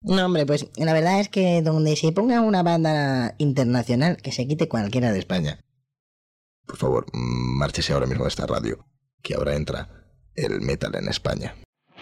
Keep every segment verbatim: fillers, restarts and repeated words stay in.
No, hombre, pues la verdad es que donde se ponga una banda internacional, que se quite cualquiera de España. Por favor, márchese ahora mismo de esta radio, que ahora entra el metal en España.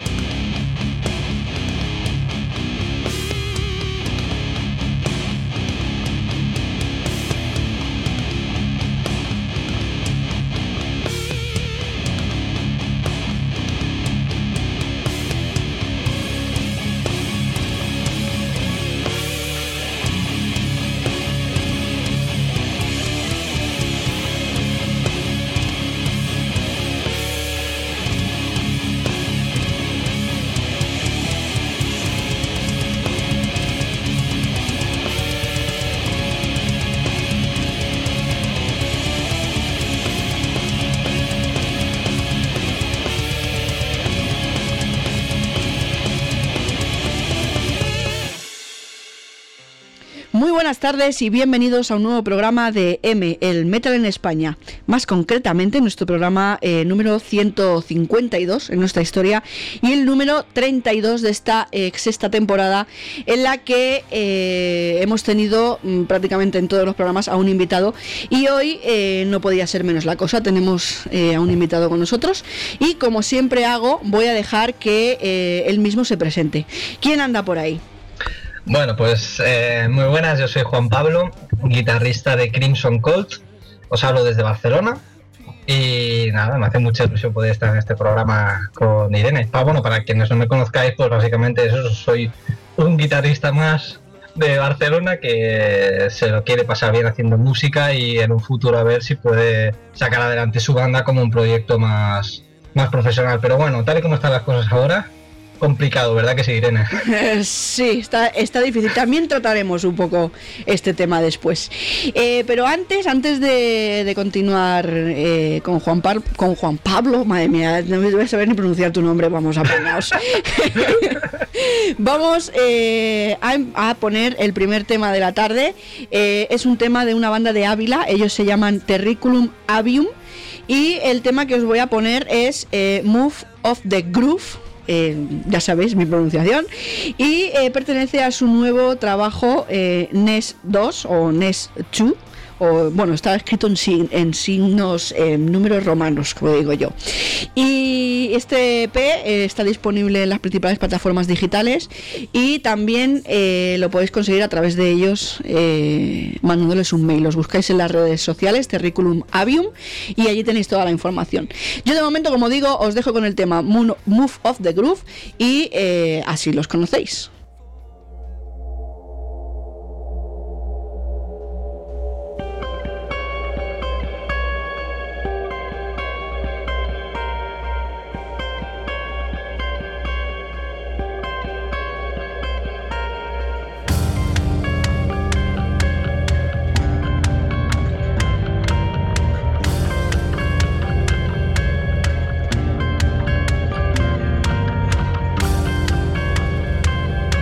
Muy buenas tardes y bienvenidos a un nuevo programa de M, el Metal en España. Más concretamente, nuestro programa eh, número ciento cincuenta y dos en nuestra historia y el número treinta y dos de esta eh, sexta temporada, en la que eh, hemos tenido mm, prácticamente en todos los programas a un invitado, y hoy eh, no podía ser menos la cosa. Tenemos eh, a un invitado con nosotros y, como siempre hago, voy a dejar que eh, él mismo se presente. ¿Quién anda por ahí? Bueno, pues eh, muy buenas, yo soy Juan Pablo, guitarrista de Crimson Cult, os hablo desde Barcelona y nada, me hace mucha ilusión poder estar en este programa con Irene. Ah, bueno, para quienes no me conozcáis, pues básicamente eso, soy un guitarrista más de Barcelona que se lo quiere pasar bien haciendo música y en un futuro a ver si puede sacar adelante su banda como un proyecto más, más profesional. Pero bueno, tal y como están las cosas ahora, complicado, ¿verdad que sí, Irene? Sí, está, está difícil. También trataremos un poco este tema después. Eh, pero antes, antes de, de continuar eh, con Juan Par- con Juan Pablo, madre mía, no voy a saber ni pronunciar tu nombre, vamos a ponernos. Vamos eh, a, a poner el primer tema de la tarde. Eh, es un tema de una banda de Ávila, ellos se llaman Terriculum Avium, y el tema que os voy a poner es eh, Move of the Groove. Eh, ya sabéis mi pronunciación, y eh, pertenece a su nuevo trabajo eh, N E S dos o N E S dos, o bueno, está escrito en, sin, en signos, en eh, números romanos, como digo yo. Y este E P eh, está disponible en las principales plataformas digitales y también eh, lo podéis conseguir a través de ellos eh, mandándoles un mail. Los buscáis en las redes sociales, Terriculum Avium, y allí tenéis toda la información. Yo de momento, como digo, os dejo con el tema Move of the Groove y eh, así los conocéis. We'll be right back.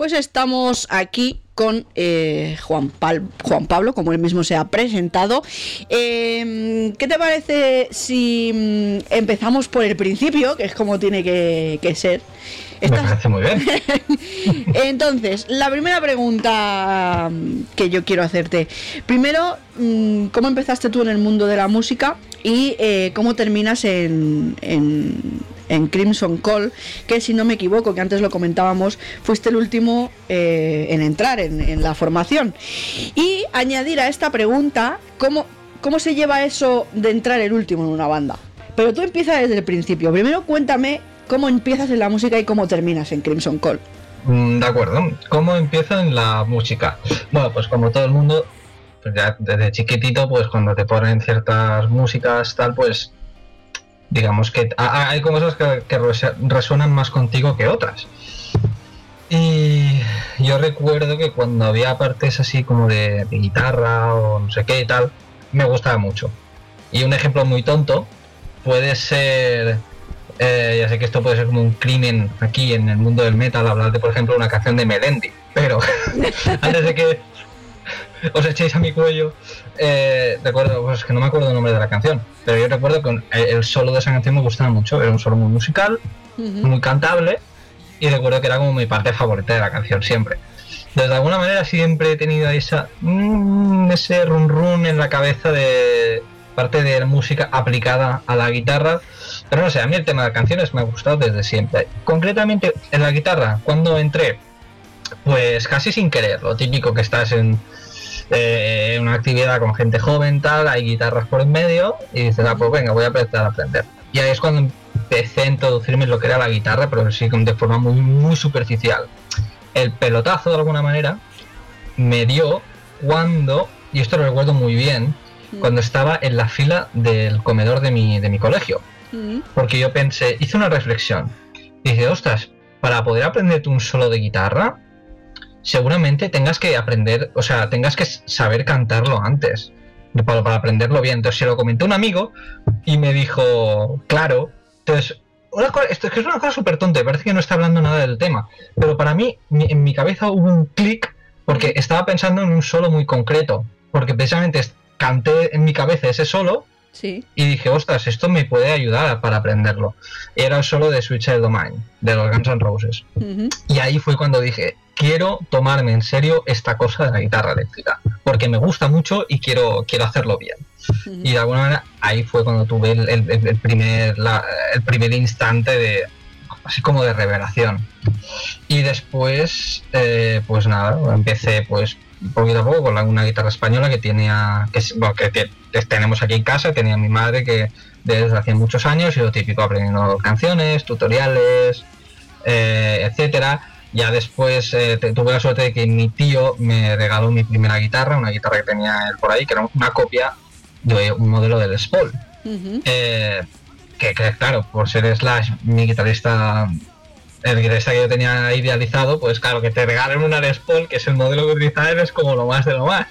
Pues estamos aquí con eh, Juan, Pal- Juan Pablo, como él mismo se ha presentado. Eh, ¿Qué te parece si mm, empezamos por el principio, que es como tiene que, que ser? ¿Estás... Me parece muy bien. Entonces, la primera pregunta que yo quiero hacerte. Primero, ¿cómo empezaste tú en el mundo de la música? Y eh, cómo terminas en, en, en Crimson Call, que si no me equivoco, que antes lo comentábamos, fuiste el último eh, en entrar en, en la formación. Y añadir a esta pregunta, ¿cómo, ¿cómo se lleva eso de entrar el último en una banda? Pero tú empiezas desde el principio. Primero cuéntame cómo empiezas en la música y cómo terminas en Crimson Call. De acuerdo. ¿Cómo empiezo en la música? Bueno, pues como todo el mundo... Pues ya desde chiquitito, pues cuando te ponen ciertas músicas, tal, pues digamos que hay cosas que, que resuenan más contigo que otras. Y yo recuerdo que cuando había partes así como de, de guitarra o no sé qué y tal, me gustaba mucho. Y un ejemplo muy tonto puede ser, eh, ya sé que esto puede ser como un crimen aquí en el mundo del metal, hablar de, por ejemplo, una canción de Melendi, pero antes de que os echéis a mi cuello, eh, recuerdo, pues que no me acuerdo el nombre de la canción, pero yo recuerdo que el solo de esa canción me gustaba mucho, era un solo muy musical, uh-huh. muy cantable, y recuerdo que era como mi parte favorita de la canción siempre. Entonces, de alguna manera siempre he tenido esa mmm, ese run run en la cabeza de parte de la música aplicada a la guitarra, pero no sé, a mí el tema de canciones me ha gustado desde siempre. Concretamente en la guitarra, cuando entré, pues casi sin querer, lo típico que estás en Eh, una actividad con gente joven, tal, hay guitarras por en medio y dices, ah, pues venga, voy a empezar a aprender. Y ahí es cuando empecé a introducirme en lo que era la guitarra, pero sí de forma muy, muy superficial. El pelotazo, de alguna manera, me dio cuando, y esto lo recuerdo muy bien, cuando estaba en la fila del comedor de mi, de mi colegio. Porque yo pensé, hice una reflexión. Y dije, ostras, para poder aprenderte un solo de guitarra, seguramente tengas que aprender, o sea, tengas que saber cantarlo antes, para, para aprenderlo bien. Entonces se lo comenté a un amigo y me dijo, claro. Entonces, una cosa, esto es que es una cosa súper tonta, parece que no está hablando nada del tema, pero para mí, mi, en mi cabeza hubo un clic, porque estaba pensando en un solo muy concreto, porque precisamente canté en mi cabeza ese solo, sí. Y dije, ostras, esto me puede ayudar para aprenderlo. Y era el solo de Suicide Domain, de los Guns N' Roses. Uh-huh. Y ahí fue cuando dije, quiero tomarme en serio esta cosa de la guitarra eléctrica, porque me gusta mucho y quiero, quiero hacerlo bien. Uh-huh. Y de alguna manera ahí fue cuando tuve el, el, el, primer, la, el primer instante de, así como de revelación. Y después, eh, pues nada, empecé pues poquito a poco con la, una guitarra española que tenía, que, bueno, que, que, que tenemos aquí en casa, tenía mi madre que desde hace muchos años, y lo típico, aprendiendo canciones, tutoriales, eh, etcétera. Ya después eh, tuve la suerte de que mi tío me regaló mi primera guitarra, una guitarra que tenía él por ahí, que era una copia de un modelo del Les Paul. Uh-huh. eh, que, que claro, por ser Slash mi guitarrista, el guitarrista que yo tenía idealizado, pues claro, que te regalen una Les Paul, que es el modelo que utilizaba él, es como lo más de lo más.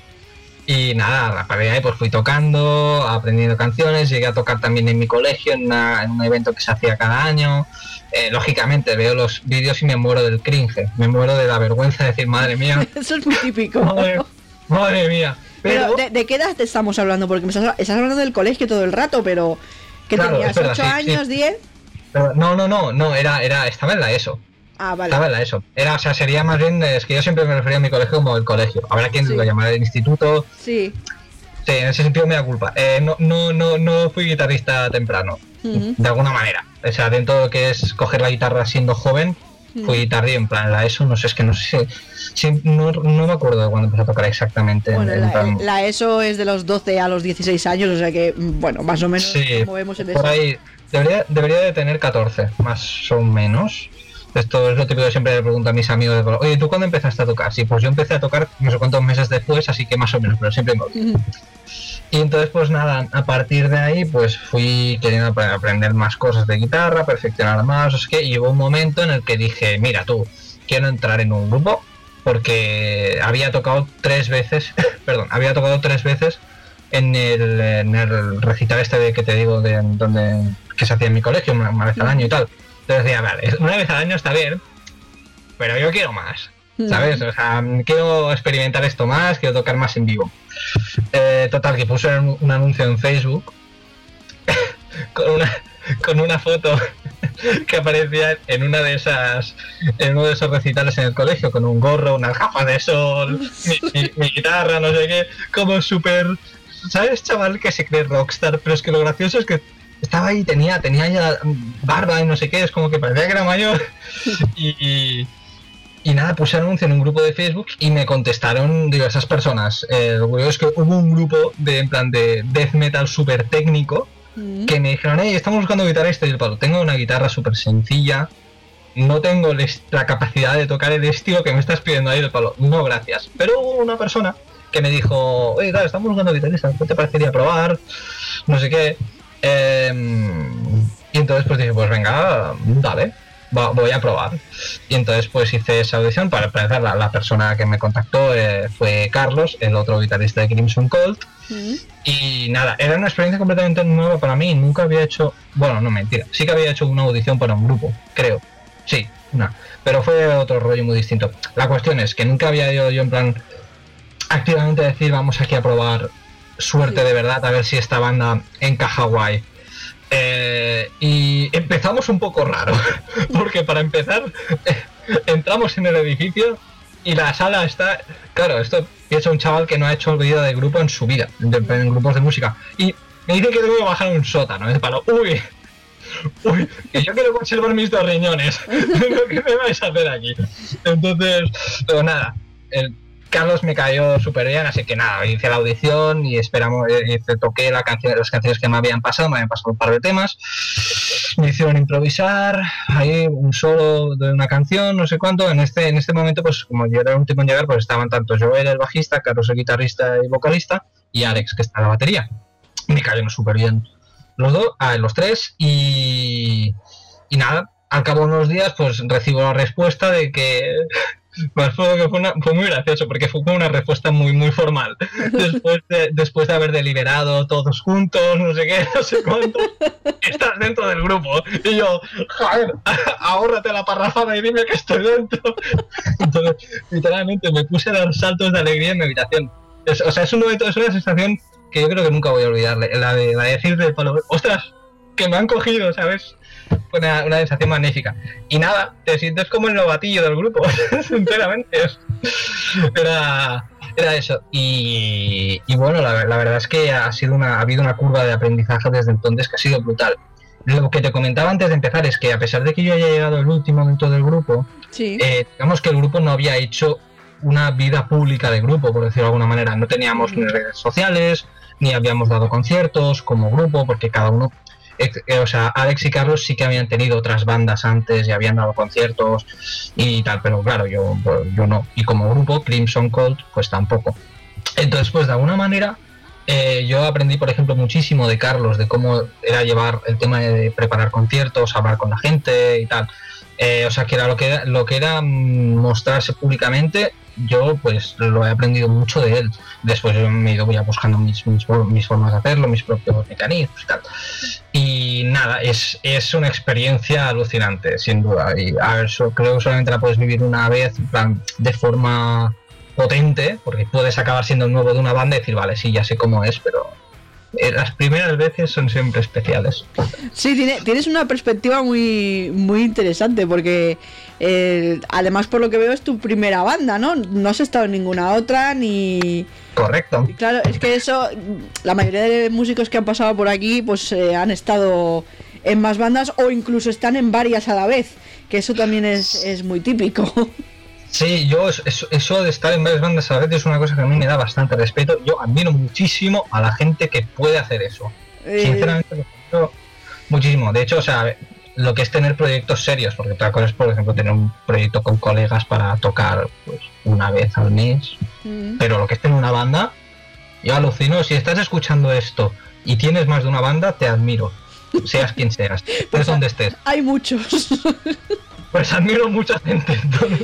Y nada, a partir de ahí pues fui tocando, aprendiendo canciones, llegué a tocar también en mi colegio, en, una, en un evento que se hacía cada año. Eh, lógicamente veo los vídeos y me muero del cringe, me muero de la vergüenza de decir, madre mía. Eso es muy típico. Madre, madre mía. Pero, pero ¿de, ¿de qué edad te estamos hablando? Porque me estás, estás hablando del colegio todo el rato, pero ¿qué claro, tenías? ¿ocho sí, años, sí. diez? Pero no, no, no, no, era, era, estaba en la ESO. Ah, vale. Estaba en la ESO. Era, o sea, sería más bien, es que yo siempre me refería a mi colegio como el colegio. Habrá quien sí. lo llamará el instituto. Sí. Sí, en ese sentido me da culpa. Eh, no, no, no, no fui guitarrista temprano, uh-huh. de alguna manera. O sea, dentro de lo que es coger la guitarra siendo joven, uh-huh. fui tardío en plan la ESO, no sé, es que no sé si, si no, no me acuerdo de cuándo empecé a tocar exactamente. Bueno, en, la, en plan... la ESO es de los doce a los dieciséis años, o sea que, bueno, más o menos sí, nos movemos en por eso. Ahí debería, debería de tener catorce, más o menos. Esto es lo típico que siempre le pregunto a mis amigos de, oye, ¿tú cuándo empezaste a tocar? Sí, pues yo empecé a tocar no sé cuántos meses después, así que más o menos, pero siempre me olvido. Uh-huh. Y entonces pues nada, a partir de ahí pues fui queriendo aprender más cosas de guitarra, perfeccionar más, o sea, que, y hubo un momento en el que dije, mira tú, quiero entrar en un grupo, porque había tocado tres veces, perdón, había tocado tres veces en el, en el recital este de que te digo, de donde que se hacía en mi colegio, una, una vez al año y tal. Entonces decía, vale, una vez al año está bien, pero yo quiero más. ¿sabes? O sea, quiero experimentar esto más, quiero tocar más en vivo. Eh, total, que puse un, un anuncio en Facebook con una con una foto que aparecía en una de esas en uno de esos recitales en el colegio, con un gorro, unas gafas de sol, mi, mi, mi guitarra, no sé qué, como súper, ¿sabes, chaval? Que se cree rockstar, pero es que lo gracioso es que estaba ahí, tenía tenía ya barba y no sé qué, es como que parecía que era mayor. y, y Y nada, puse anuncio en un grupo de Facebook y me contestaron diversas personas. Eh, lo curioso es que hubo un grupo de, en plan de death metal súper técnico mm. que me dijeron, hey, estamos buscando guitarrista. Y el palo, tengo una guitarra súper sencilla, no tengo la capacidad de tocar el estilo que me estás pidiendo ahí del palo. No, gracias. Pero hubo una persona que me dijo, oye, claro, estamos buscando guitarrista, ¿qué te parecería probar? No sé qué. Eh, y entonces pues dije, pues venga, dale. Voy a probar. Y entonces pues hice esa audición. Para empezar, la, la persona que me contactó eh, fue Carlos, el otro guitarrista de Crimson Cult. Mm. Y nada, era una experiencia completamente nueva para mí. Nunca había hecho, bueno, no, mentira, sí que había hecho una audición para un grupo, creo. Sí, una. Pero fue otro rollo muy distinto. La cuestión es que nunca había ido yo en plan activamente a decir, vamos aquí a probar suerte de verdad, a ver si esta banda encaja guay. Eh, y empezamos un poco raro, porque para empezar eh, entramos en el edificio y la sala está, claro, esto piensa un chaval que no ha hecho vida de grupo en su vida, de, en grupos de música, y me dice que debo bajar a un sótano, es para, uy, uy, que yo quiero conservar mis dos riñones, ¿qué me vais a hacer aquí? Entonces, pero nada, el Carlos me cayó súper bien, así que nada, hice la audición y esperamos, hice, toqué la canción, las canciones que me habían pasado, me habían pasado un par de temas, me hicieron improvisar, ahí un solo de una canción, no sé cuánto. En este en este momento, pues como yo era el último en llegar, pues estaban tanto Joel, el bajista, Carlos, el guitarrista y vocalista, y Alex, que está en la batería. Me cayeron súper bien los dos, ah, los tres, y, y nada, al cabo de unos días, pues recibo la respuesta de que... Pues fue, fue, una, fue muy gracioso porque fue una respuesta muy muy formal después de, después de haber deliberado todos juntos, no sé qué, no sé cuánto, estás dentro del grupo. Y yo, joder, ahórrate la parrafada y dime que estoy dentro. Entonces literalmente me puse a dar saltos de alegría en mi habitación. Es, o sea, es, un momento, es una sensación que yo creo que nunca voy a olvidar, la de, la de decir del palo, ostras, que me han cogido, ¿sabes? Una, una sensación magnífica. Y nada, te sientes como el novatillo del grupo, sinceramente. Era, era eso. Y, y bueno, la, la verdad es que ha sido una, ha habido una curva de aprendizaje desde entonces que ha sido brutal. Lo que te comentaba antes de empezar es que a pesar de que yo haya llegado el último dentro del grupo, sí. eh, digamos que el grupo no había hecho una vida pública de grupo, por decirlo de alguna manera. No teníamos ni redes sociales, ni habíamos dado conciertos como grupo, porque cada uno... O sea, Alex y Carlos sí que habían tenido otras bandas antes y habían dado conciertos y tal, pero claro, yo, yo no. Y como grupo, Crimson Cult, pues tampoco. Entonces, pues de alguna manera, eh, yo aprendí, por ejemplo, muchísimo de Carlos, de cómo era llevar el tema de preparar conciertos, hablar con la gente y tal. Eh, o sea, que era lo que era, lo que era mostrarse públicamente. Yo pues lo he aprendido mucho de él. Después yo me he ido ya buscando mis, mis, mis formas de hacerlo, mis propios mecanismos y tal. Y nada, es, es una experiencia alucinante, sin duda. Y a ver, so, creo que solamente la puedes vivir una vez, en plan, de forma potente, porque puedes acabar siendo el nuevo de una banda y decir, vale, sí, ya sé cómo es, pero eh, las primeras veces son siempre especiales. Sí, tiene, tienes una perspectiva muy, muy interesante, porque eh, además por lo que veo es tu primera banda, ¿no? No has estado en ninguna otra, ni... Correcto. Claro, es que eso, la mayoría de músicos que han pasado por aquí, pues eh, han estado en más bandas o incluso están en varias a la vez, que eso también es, es muy típico. Sí, yo eso, eso de estar en varias bandas a la vez es una cosa que a mí me da bastante respeto. Yo admiro muchísimo a la gente que puede hacer eso. Eh... Sinceramente, yo, muchísimo. De hecho, o sea, lo que es tener proyectos serios, porque otra cosa es, por ejemplo, tener un proyecto con colegas para tocar pues una vez al mes, mm. pero lo que es tener una banda, yo alucino. Si estás escuchando esto y tienes más de una banda, te admiro, seas quien seas, estés pues donde estés. Hay muchos. Pues admiro mucha gente, entonces.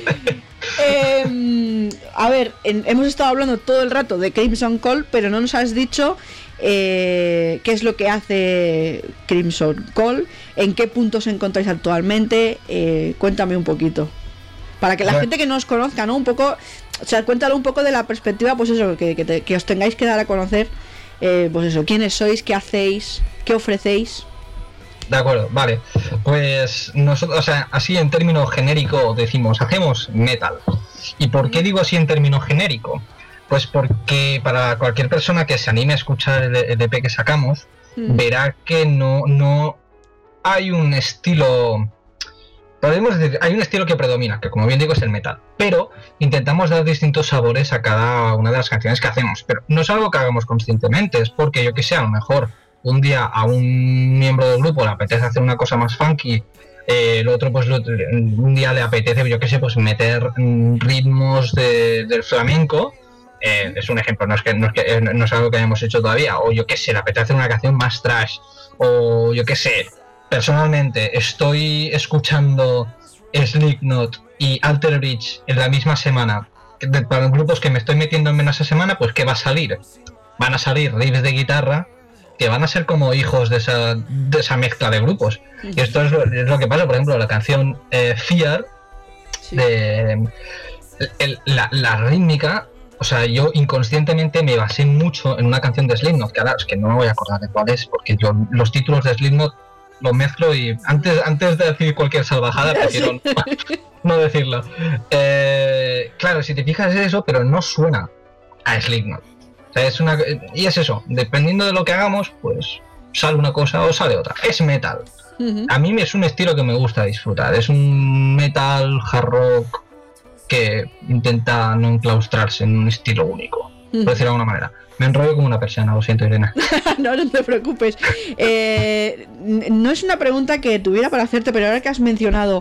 Eh, a ver, en, hemos estado hablando todo el rato de Crimson Cult, pero no nos has dicho eh, qué es lo que hace Crimson Cult, en qué puntos os encontráis actualmente. Eh, cuéntame un poquito. Para que la Bueno. gente que no os conozca, ¿no? Un poco, o sea, cuéntalo un poco de la perspectiva, pues eso, que, que, te- que os tengáis que dar a conocer, eh, pues eso, quiénes sois, qué hacéis, qué ofrecéis. De acuerdo, vale. Pues nosotros, o sea, así en término genérico decimos, hacemos metal. ¿Y por qué digo así en término genérico? Pues porque para cualquier persona que se anime a escuchar el, el E P que sacamos, Mm. verá que no, no hay un estilo... Podemos decir, hay un estilo que predomina, que como bien digo es el metal, pero intentamos dar distintos sabores a cada una de las canciones que hacemos, pero no es algo que hagamos conscientemente, es porque yo que sé, a lo mejor un día a un miembro del grupo le apetece hacer una cosa más funky, eh, el otro pues lo- un día le apetece, yo que sé, pues meter mm, ritmos de- del flamenco, eh, es un ejemplo, no es, que, no, es que, eh, no es algo que hayamos hecho todavía, o yo que sé, le apetece hacer una canción más trash, o yo que sé, personalmente estoy escuchando Slipknot y Alter Bridge en la misma semana, que de- para los grupos que me estoy metiendo en menos esa semana, pues ¿qué va a salir? Van a salir riffs de guitarra que van a ser como hijos de esa, de esa mezcla de grupos. Y esto es lo, es lo que pasa, por ejemplo, la canción eh, Fear, Sí. de el- la, la rítmica, o sea, yo inconscientemente me basé mucho en una canción de Slipknot, que ahora es que no me voy a acordar de cuál es, porque yo los títulos de Slipknot los mezclo y antes, antes de decir cualquier salvajada prefiero no, no decirlo. Eh, claro, si te fijas es eso, pero no suena a Slipknot. O sea, es una, y es eso, dependiendo de lo que hagamos, pues sale una cosa o sale otra. Es metal. Ujú. A mí es un estilo que me gusta disfrutar. Es un metal hard rock que intenta no enclaustrarse en un estilo único, por decirlo de alguna manera. Me enrollo como una persiana, lo siento, Irene. No, no te preocupes. Eh, n- no es una pregunta que tuviera para hacerte, pero ahora que has mencionado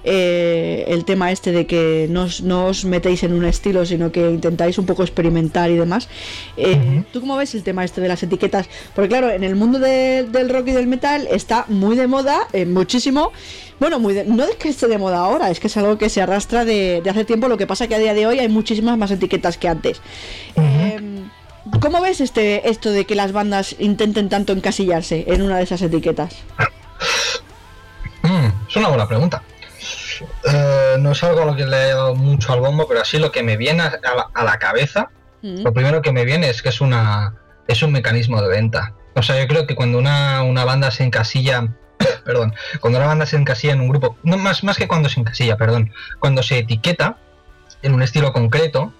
eh, el tema este de que no os, no os metéis en un estilo, sino que intentáis un poco experimentar y demás, eh, Ujú. ¿tú cómo ves el tema este de las etiquetas? Porque claro, en el mundo de- del rock y del metal está muy de moda, eh, muchísimo. Bueno, muy de- no es que esté de moda ahora, es que es algo que se arrastra de, de hace tiempo. Lo que pasa que a día de hoy hay muchísimas más etiquetas que antes. Eh, ¿Cómo ves este esto de que las bandas intenten tanto encasillarse en una de esas etiquetas? Mm, es una buena pregunta. Eh, no es algo a lo que le he dado mucho al bombo, pero así lo que me viene a la, a la cabeza, Mm. lo primero que me viene es que es una es un mecanismo de venta. O sea, yo creo que cuando una, una banda se encasilla, perdón, cuando una banda se encasilla en un grupo, no más, más que cuando se encasilla, perdón, cuando se etiqueta en un estilo concreto,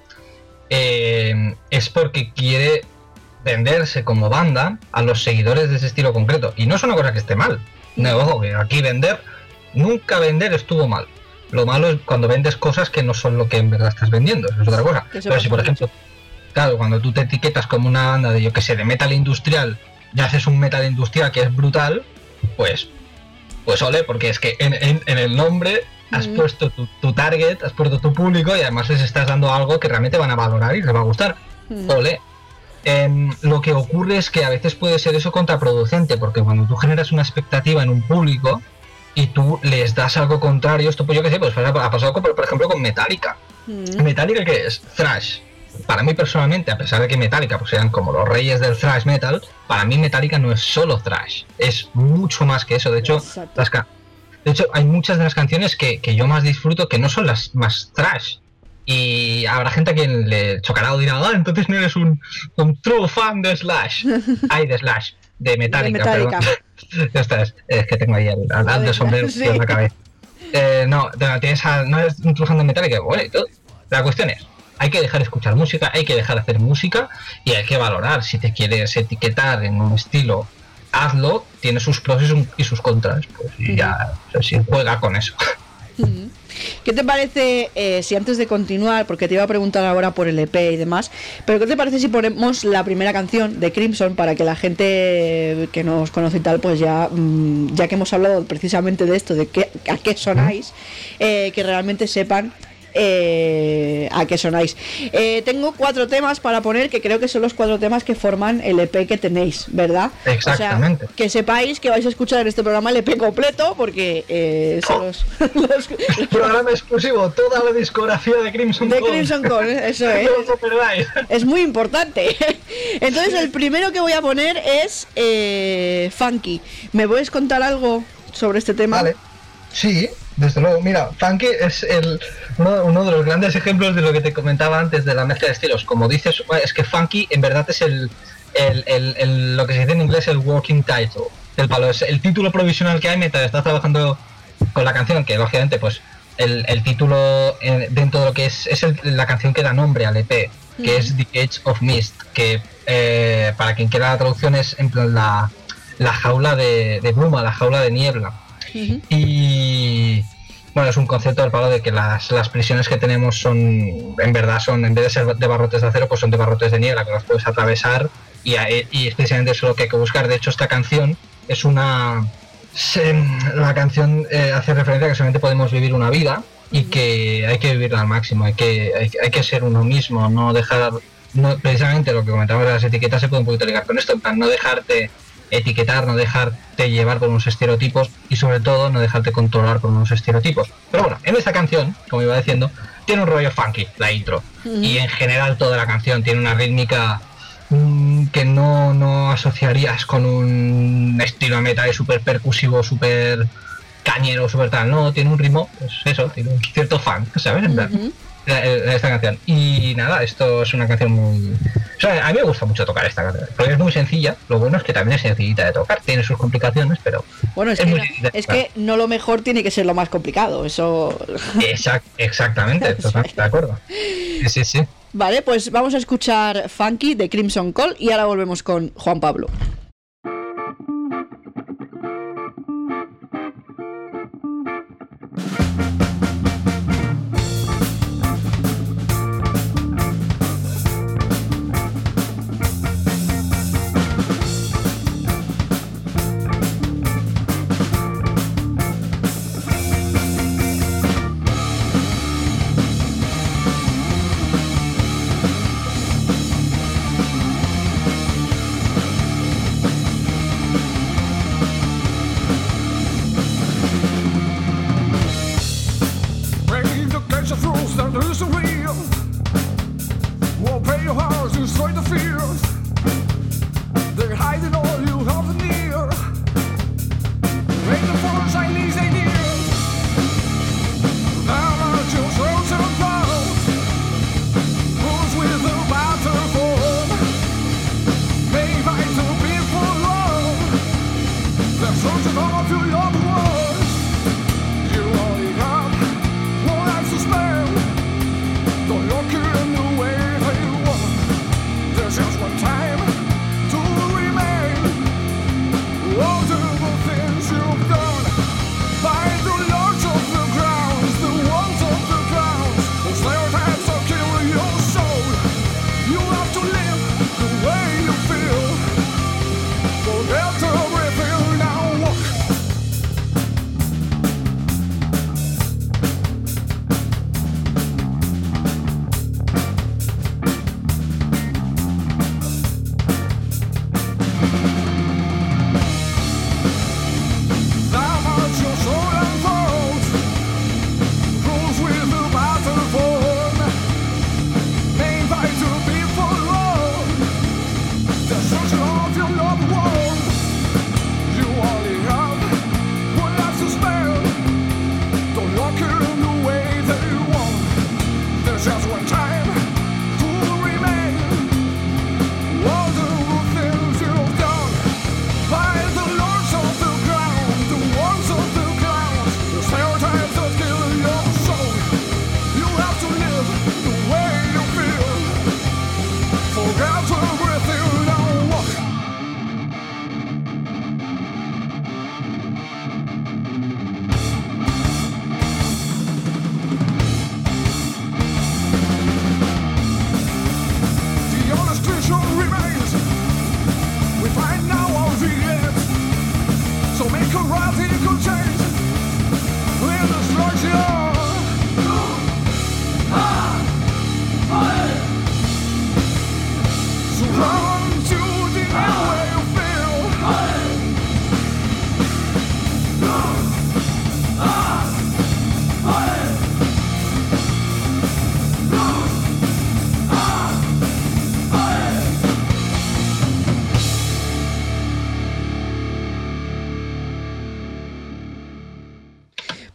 eh, es porque quiere venderse como banda a los seguidores de ese estilo concreto. Y no es una cosa que esté mal. No, ojo, que aquí vender, nunca vender estuvo mal. Lo malo es cuando vendes cosas que no son lo que en verdad estás vendiendo, eso es otra cosa. Que se Pero si, por pasa ejemplo, claro, cuando tú te etiquetas como una banda de, yo que sé, de metal industrial, y haces un metal industrial que es brutal, pues, pues ole, porque es que en, en- en el nombre has Mm. puesto tu, tu target, has puesto tu público y además les estás dando algo que realmente van a valorar y les va a gustar. Mm. Ole. Em, lo que ocurre es que a veces puede ser eso contraproducente, porque cuando tú generas una expectativa en un público y tú les das algo contrario, esto pues yo qué sé, pues ha pasado con- por ejemplo con Metallica. Mm. Metallica, ¿qué es? Thrash. Para mí personalmente, a pesar de que Metallica pues sean como los reyes del thrash metal, para mí Metallica no es solo thrash, es mucho más que eso. De hecho, Exacto. las ca- de hecho hay muchas de las canciones que, que yo más disfruto que no son las más thrash. Y habrá gente a quien le chocará o dirá, ah, entonces no eres un, un true fan de Slash. Ay, de Slash, de Metallica, De Metallica. perdón. Ya está, es, es que tengo ahí el, al, al de sombrero Sí. en la cabeza. Eh, no, no, tienes a- no eres un true fan de Metallica, bueno, y todo. La cuestión es, hay que dejar escuchar música, hay que dejar hacer música y hay que valorar. Si te quieres etiquetar en un estilo, hazlo, tiene sus pros y sus, y sus contras, pues y ya, o sea, si juega con eso. Mm. ¿Qué te parece eh, si antes de continuar, porque te iba a preguntar ahora por el E P y demás, pero qué te parece si ponemos la primera canción de Crimson para que la gente que nos conoce y tal, pues ya, mm, ya que hemos hablado precisamente de esto, de qué, a qué sonáis, eh, que realmente sepan eh, a qué sonáis. Eh, tengo cuatro temas para poner que creo que son los cuatro temas que forman el E P que tenéis, ¿verdad? Exactamente. O sea, que sepáis que vais a escuchar en este programa el E P completo porque eh, son los, los- Programa exclusivo, toda la discografía de Crimson de Code. Crimson Code, eso es. No os lo perdáis. Es muy importante. Entonces el primero que voy a poner es eh, Funky. ¿Me puedes contar algo sobre este tema? Vale. Sí, desde luego. Mira, Funky es el, uno, uno de los grandes ejemplos de lo que te comentaba antes de la mezcla de estilos. Como dices, es que Funky en verdad es el, el, el, el lo que se dice en inglés el working title del palo. Es el título provisional que hay mientras estás trabajando con la canción, que lógicamente pues el, el título eh, dentro de lo que es, es el, la canción que da nombre al E P, que uh-huh. es The Cage of Mist, que eh, para quien quiera la traducción es en plan la, la jaula de, de bruma, la jaula de niebla. Uh-huh. Y bueno, es un concepto del palo de que las, las prisiones que tenemos son, en verdad son, en vez de ser de barrotes de acero, pues son de barrotes de niebla, que los puedes atravesar y, y es precisamente eso lo que hay que buscar. De hecho, esta canción es una... Se, la canción eh, hace referencia a que solamente podemos vivir una vida y que hay que vivirla al máximo, hay que, hay, hay que ser uno mismo, no dejar... No, precisamente lo que comentábamos de las etiquetas se puede un poquito ligar con esto, en plan, no dejarte etiquetar, no dejarte llevar por unos estereotipos y sobre todo no dejarte controlar por unos estereotipos. Pero bueno, en esta canción, como iba diciendo, tiene un rollo funky, la intro, mm. y en general toda la canción tiene una rítmica mmm, que no, no asociarías con un estilo metal súper percusivo, súper cañero, súper tal, no, tiene un ritmo, pues eso, tiene un cierto funk, ¿sabes? En plan, mm-hmm. esta canción. Y nada, esto es una canción muy... O sea, a mí me gusta mucho tocar esta canción, porque es muy sencilla. Lo bueno es que también es sencillita de tocar, tiene sus complicaciones, pero... Bueno, es, es, que, muy no, es que no lo mejor tiene que ser lo más complicado, eso... Exact, exactamente, totalmente de acuerdo. Sí, sí, sí. Vale, pues vamos a escuchar Funky de Crimson Cult y ahora volvemos con Juan Pablo.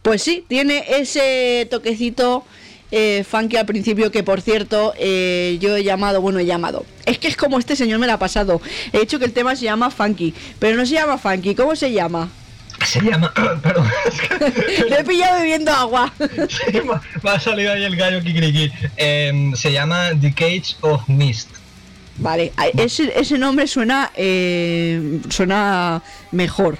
Pues sí, tiene ese toquecito eh, funky al principio que, por cierto, eh, yo he llamado, bueno, he llamado. Es que es como este señor me la ha pasado. He dicho que el tema se llama funky, pero no se llama funky. ¿Cómo se llama? Se llama... Perdón. Le he pillado bebiendo agua. Sí, me ha salido ahí el gallo kikiriki. Eh, se llama The Cage of Mist. Vale, ese, ese nombre suena eh, suena mejor.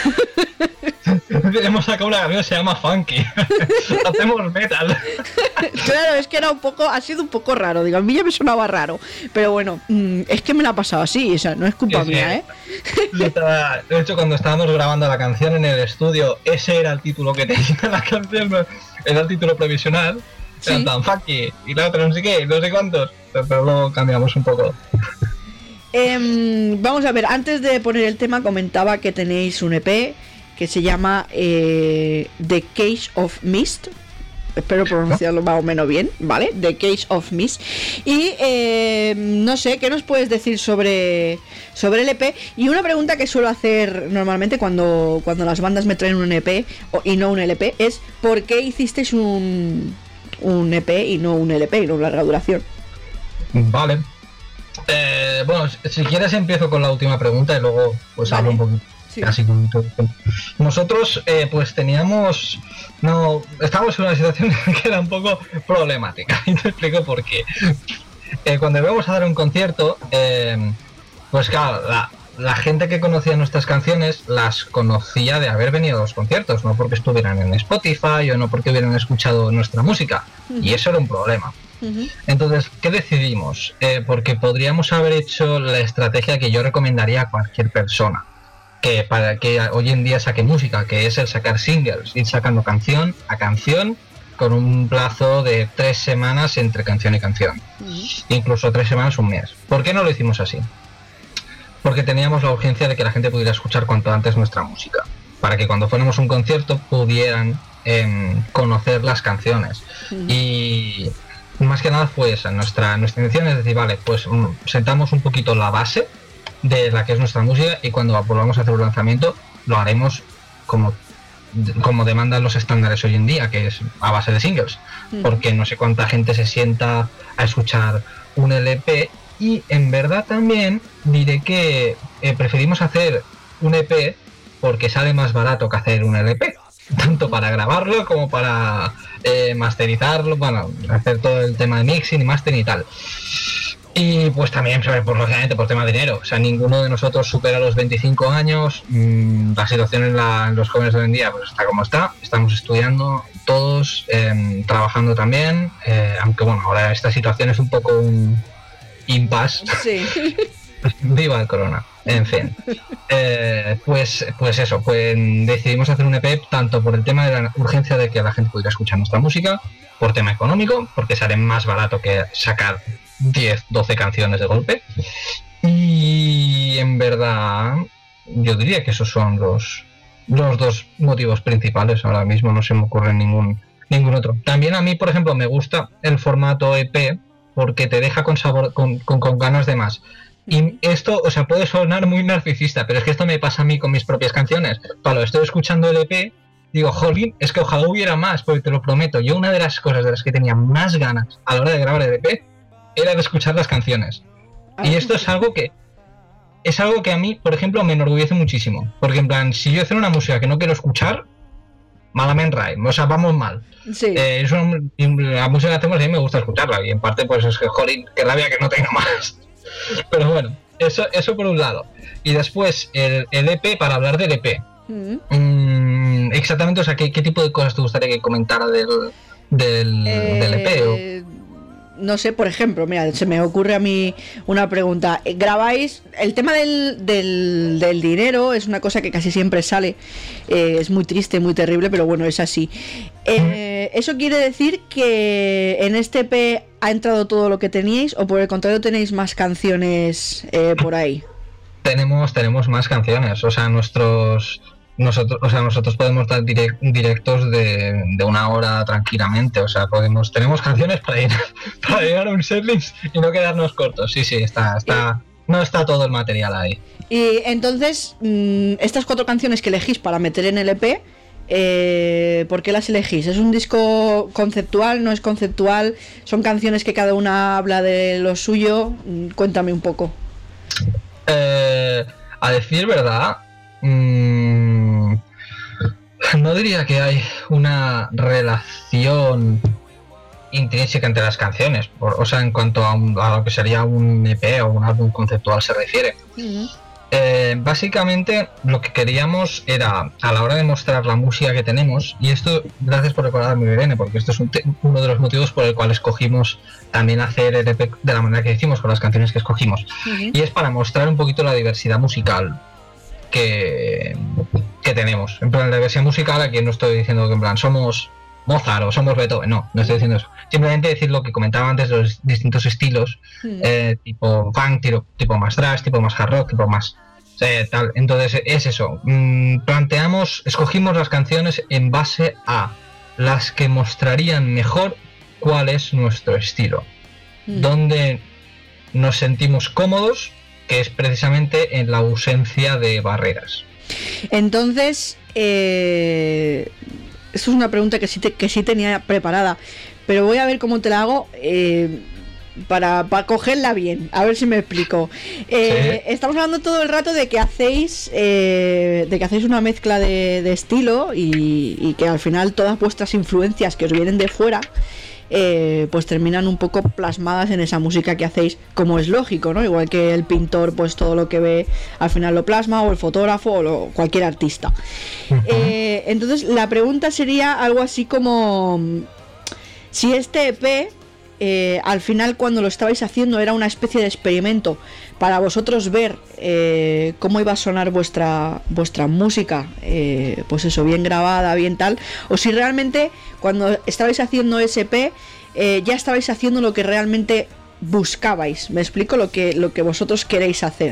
Hemos sacado una canción que se llama Funky. Hacemos metal. Claro, es que era un poco, ha sido un poco raro. Digo, a mí ya me sonaba raro. Pero bueno, mmm, es que me la ha pasado así, o sea, no es culpa sí, mía, ¿eh? Estaba, de hecho, cuando estábamos grabando la canción en el estudio, ese era el título que tenía la canción, era el título provisional. Sí. Era tan funky, y la otra no sé qué, no sé cuántos, pero luego cambiamos un poco. Eh, vamos a ver, antes de poner el tema comentaba que tenéis un E P que se llama eh, The Cage of Mist. Espero pronunciarlo más o menos bien, ¿vale? The Cage of Mist. Y eh, no sé, ¿qué nos puedes decir sobre, sobre el E P? Y una pregunta que suelo hacer normalmente cuando, cuando las bandas me traen un E P o, y no un L P es ¿por qué hicisteis un, un E P y no un L P y no una larga duración? Vale. Eh, bueno, si quieres empiezo con la última pregunta y luego pues vale. hablo un poquito. Sí. Casi con todo. Nosotros eh, pues teníamos no estábamos en una situación que era un poco problemática y te explico por qué. Eh, cuando íbamos a dar un concierto eh, pues claro la, la gente que conocía nuestras canciones las conocía de haber venido a los conciertos, no porque estuvieran en Spotify o no porque hubieran escuchado nuestra música. Uh-huh. Y eso era un problema. Uh-huh. Entonces, ¿qué decidimos? Eh, porque podríamos haber hecho la estrategia que yo recomendaría a cualquier persona que para que hoy en día saque música, que es el sacar singles, ir sacando canción a canción con un plazo de tres semanas entre canción y canción, uh-huh. incluso tres semanas, un mes. ¿Por qué no lo hicimos así? Porque teníamos la urgencia de que la gente pudiera escuchar cuanto antes nuestra música, para que cuando fuéramos a un concierto pudieran eh, conocer las canciones. Uh-huh. Y más que nada fue esa, nuestra, nuestra intención es decir, vale, pues um, sentamos un poquito la base de la que es nuestra música y cuando volvamos a hacer un lanzamiento lo haremos como, como demandan los estándares hoy en día, que es a base de singles, mm. porque no sé cuánta gente se sienta a escuchar un L P y en verdad también diré que eh, preferimos hacer un E P porque sale más barato que hacer un L P, tanto para grabarlo como para eh, masterizarlo, bueno, hacer todo el tema de mixing y mastering y tal. Y pues también, por lógicamente, por tema de dinero. O sea, ninguno de nosotros supera los veinticinco años. Mmm, la situación en, la, en los jóvenes de hoy en día pues está como está. Estamos estudiando todos, eh, trabajando también. Eh, aunque bueno, ahora esta situación es un poco un impasse. Sí. Viva el corona. En fin. Eh, pues, pues eso, pues decidimos hacer un E P tanto por el tema de la urgencia de que la gente pudiera escuchar nuestra música, por tema económico, porque sale más barato que sacar diez, doce canciones de golpe. Y en verdad yo diría que esos son los, los dos motivos principales. Ahora mismo no se me ocurre ningún, ningún otro. También a mí, por ejemplo, me gusta el formato E P porque te deja con sabor, con, con, con ganas de más. Y esto, o sea, puede sonar muy narcisista, pero es que esto me pasa a mí con mis propias canciones. Cuando estoy escuchando el E P digo, jolín, es que ojalá hubiera más, porque te lo prometo, yo una de las cosas de las que tenía más ganas a la hora de grabar el E P era de escuchar las canciones. Y esto es algo que es algo que a mí, por ejemplo, me enorgullece muchísimo. Porque en plan, si yo hacer una música que no quiero escuchar, malamente raim, o sea, vamos mal. Sí. Eh, es una, la música que hacemos a mí me gusta escucharla. Y en parte, pues es que, jolín, qué rabia que no tengo más. Pero bueno, eso, eso por un lado. Y después, el, el E P, para hablar del E P. Mm. Mm, exactamente, o sea, ¿qué, ¿qué tipo de cosas te gustaría que comentara del, del, eh... del E P? O... No sé, por ejemplo, mira, se me ocurre a mí una pregunta. ¿Grabáis? El tema del, del, del dinero es una cosa que casi siempre sale. Eh, es muy triste, muy terrible, pero bueno, es así. Eh, ¿Eso quiere decir que en este E P ha entrado todo lo que teníais o por el contrario tenéis más canciones eh, por ahí? Tenemos, tenemos más canciones, o sea, nuestros... Nosotros, o sea, nosotros podemos dar direct, directos de, de una hora tranquilamente, o sea, podemos, tenemos canciones para ir para llegar a un setlist y no quedarnos cortos. Sí, sí, está, está, no está todo el material ahí. Y entonces, estas cuatro canciones que elegís para meter en el E P, eh, ¿por qué las elegís? ¿Es un disco conceptual? ¿No es conceptual? ¿Son canciones que cada una habla de lo suyo? Cuéntame un poco. Eh, a decir verdad, mmm, no diría que hay una relación intrínseca entre las canciones, o sea, en cuanto a, un, a lo que sería un E P o un álbum conceptual se refiere. Uh-huh. Eh, básicamente lo que queríamos era, a la hora de mostrar la música que tenemos, y esto, gracias por recordarme, Irene, porque esto es un te- uno de los motivos por el cual escogimos también hacer el E P de la manera que hicimos, con las canciones que escogimos, uh-huh. y es para mostrar un poquito la diversidad musical que, que tenemos. En plan, la diversidad musical, aquí no estoy diciendo que en plan somos Mozart o somos Beethoven, no, no estoy diciendo eso. Simplemente decir lo que comentaba antes de los distintos estilos, mm. eh, tipo funk, tipo, tipo más thrash, tipo más hard rock, tipo más eh, tal. Entonces es eso. Mm, planteamos, escogimos las canciones en base a las que mostrarían mejor cuál es nuestro estilo, mm. donde nos sentimos cómodos, que es precisamente en la ausencia de barreras. Entonces, eh... esto es una pregunta que sí, te, que sí tenía preparada, pero voy a ver cómo te la hago eh, para, para cogerla bien, a ver si me explico. Eh, sí. Estamos hablando todo el rato de que hacéis eh, de que hacéis una mezcla de, de estilo y, y que al final todas vuestras influencias que os vienen de fuera Eh, pues terminan un poco plasmadas en esa música que hacéis, como es lógico, ¿no? Igual que el pintor, pues todo lo que ve al final lo plasma, o el fotógrafo, o lo, cualquier artista. Uh-huh. Eh, entonces la pregunta sería algo así como si este E P eh, al final, cuando lo estabais haciendo, era una especie de experimento para vosotros ver eh, cómo iba a sonar vuestra vuestra música, eh, pues eso, bien grabada, bien tal, o si realmente cuando estabais haciendo ese E P eh, ya estabais haciendo lo que realmente buscabais. Me explico, lo que lo que vosotros queréis hacer.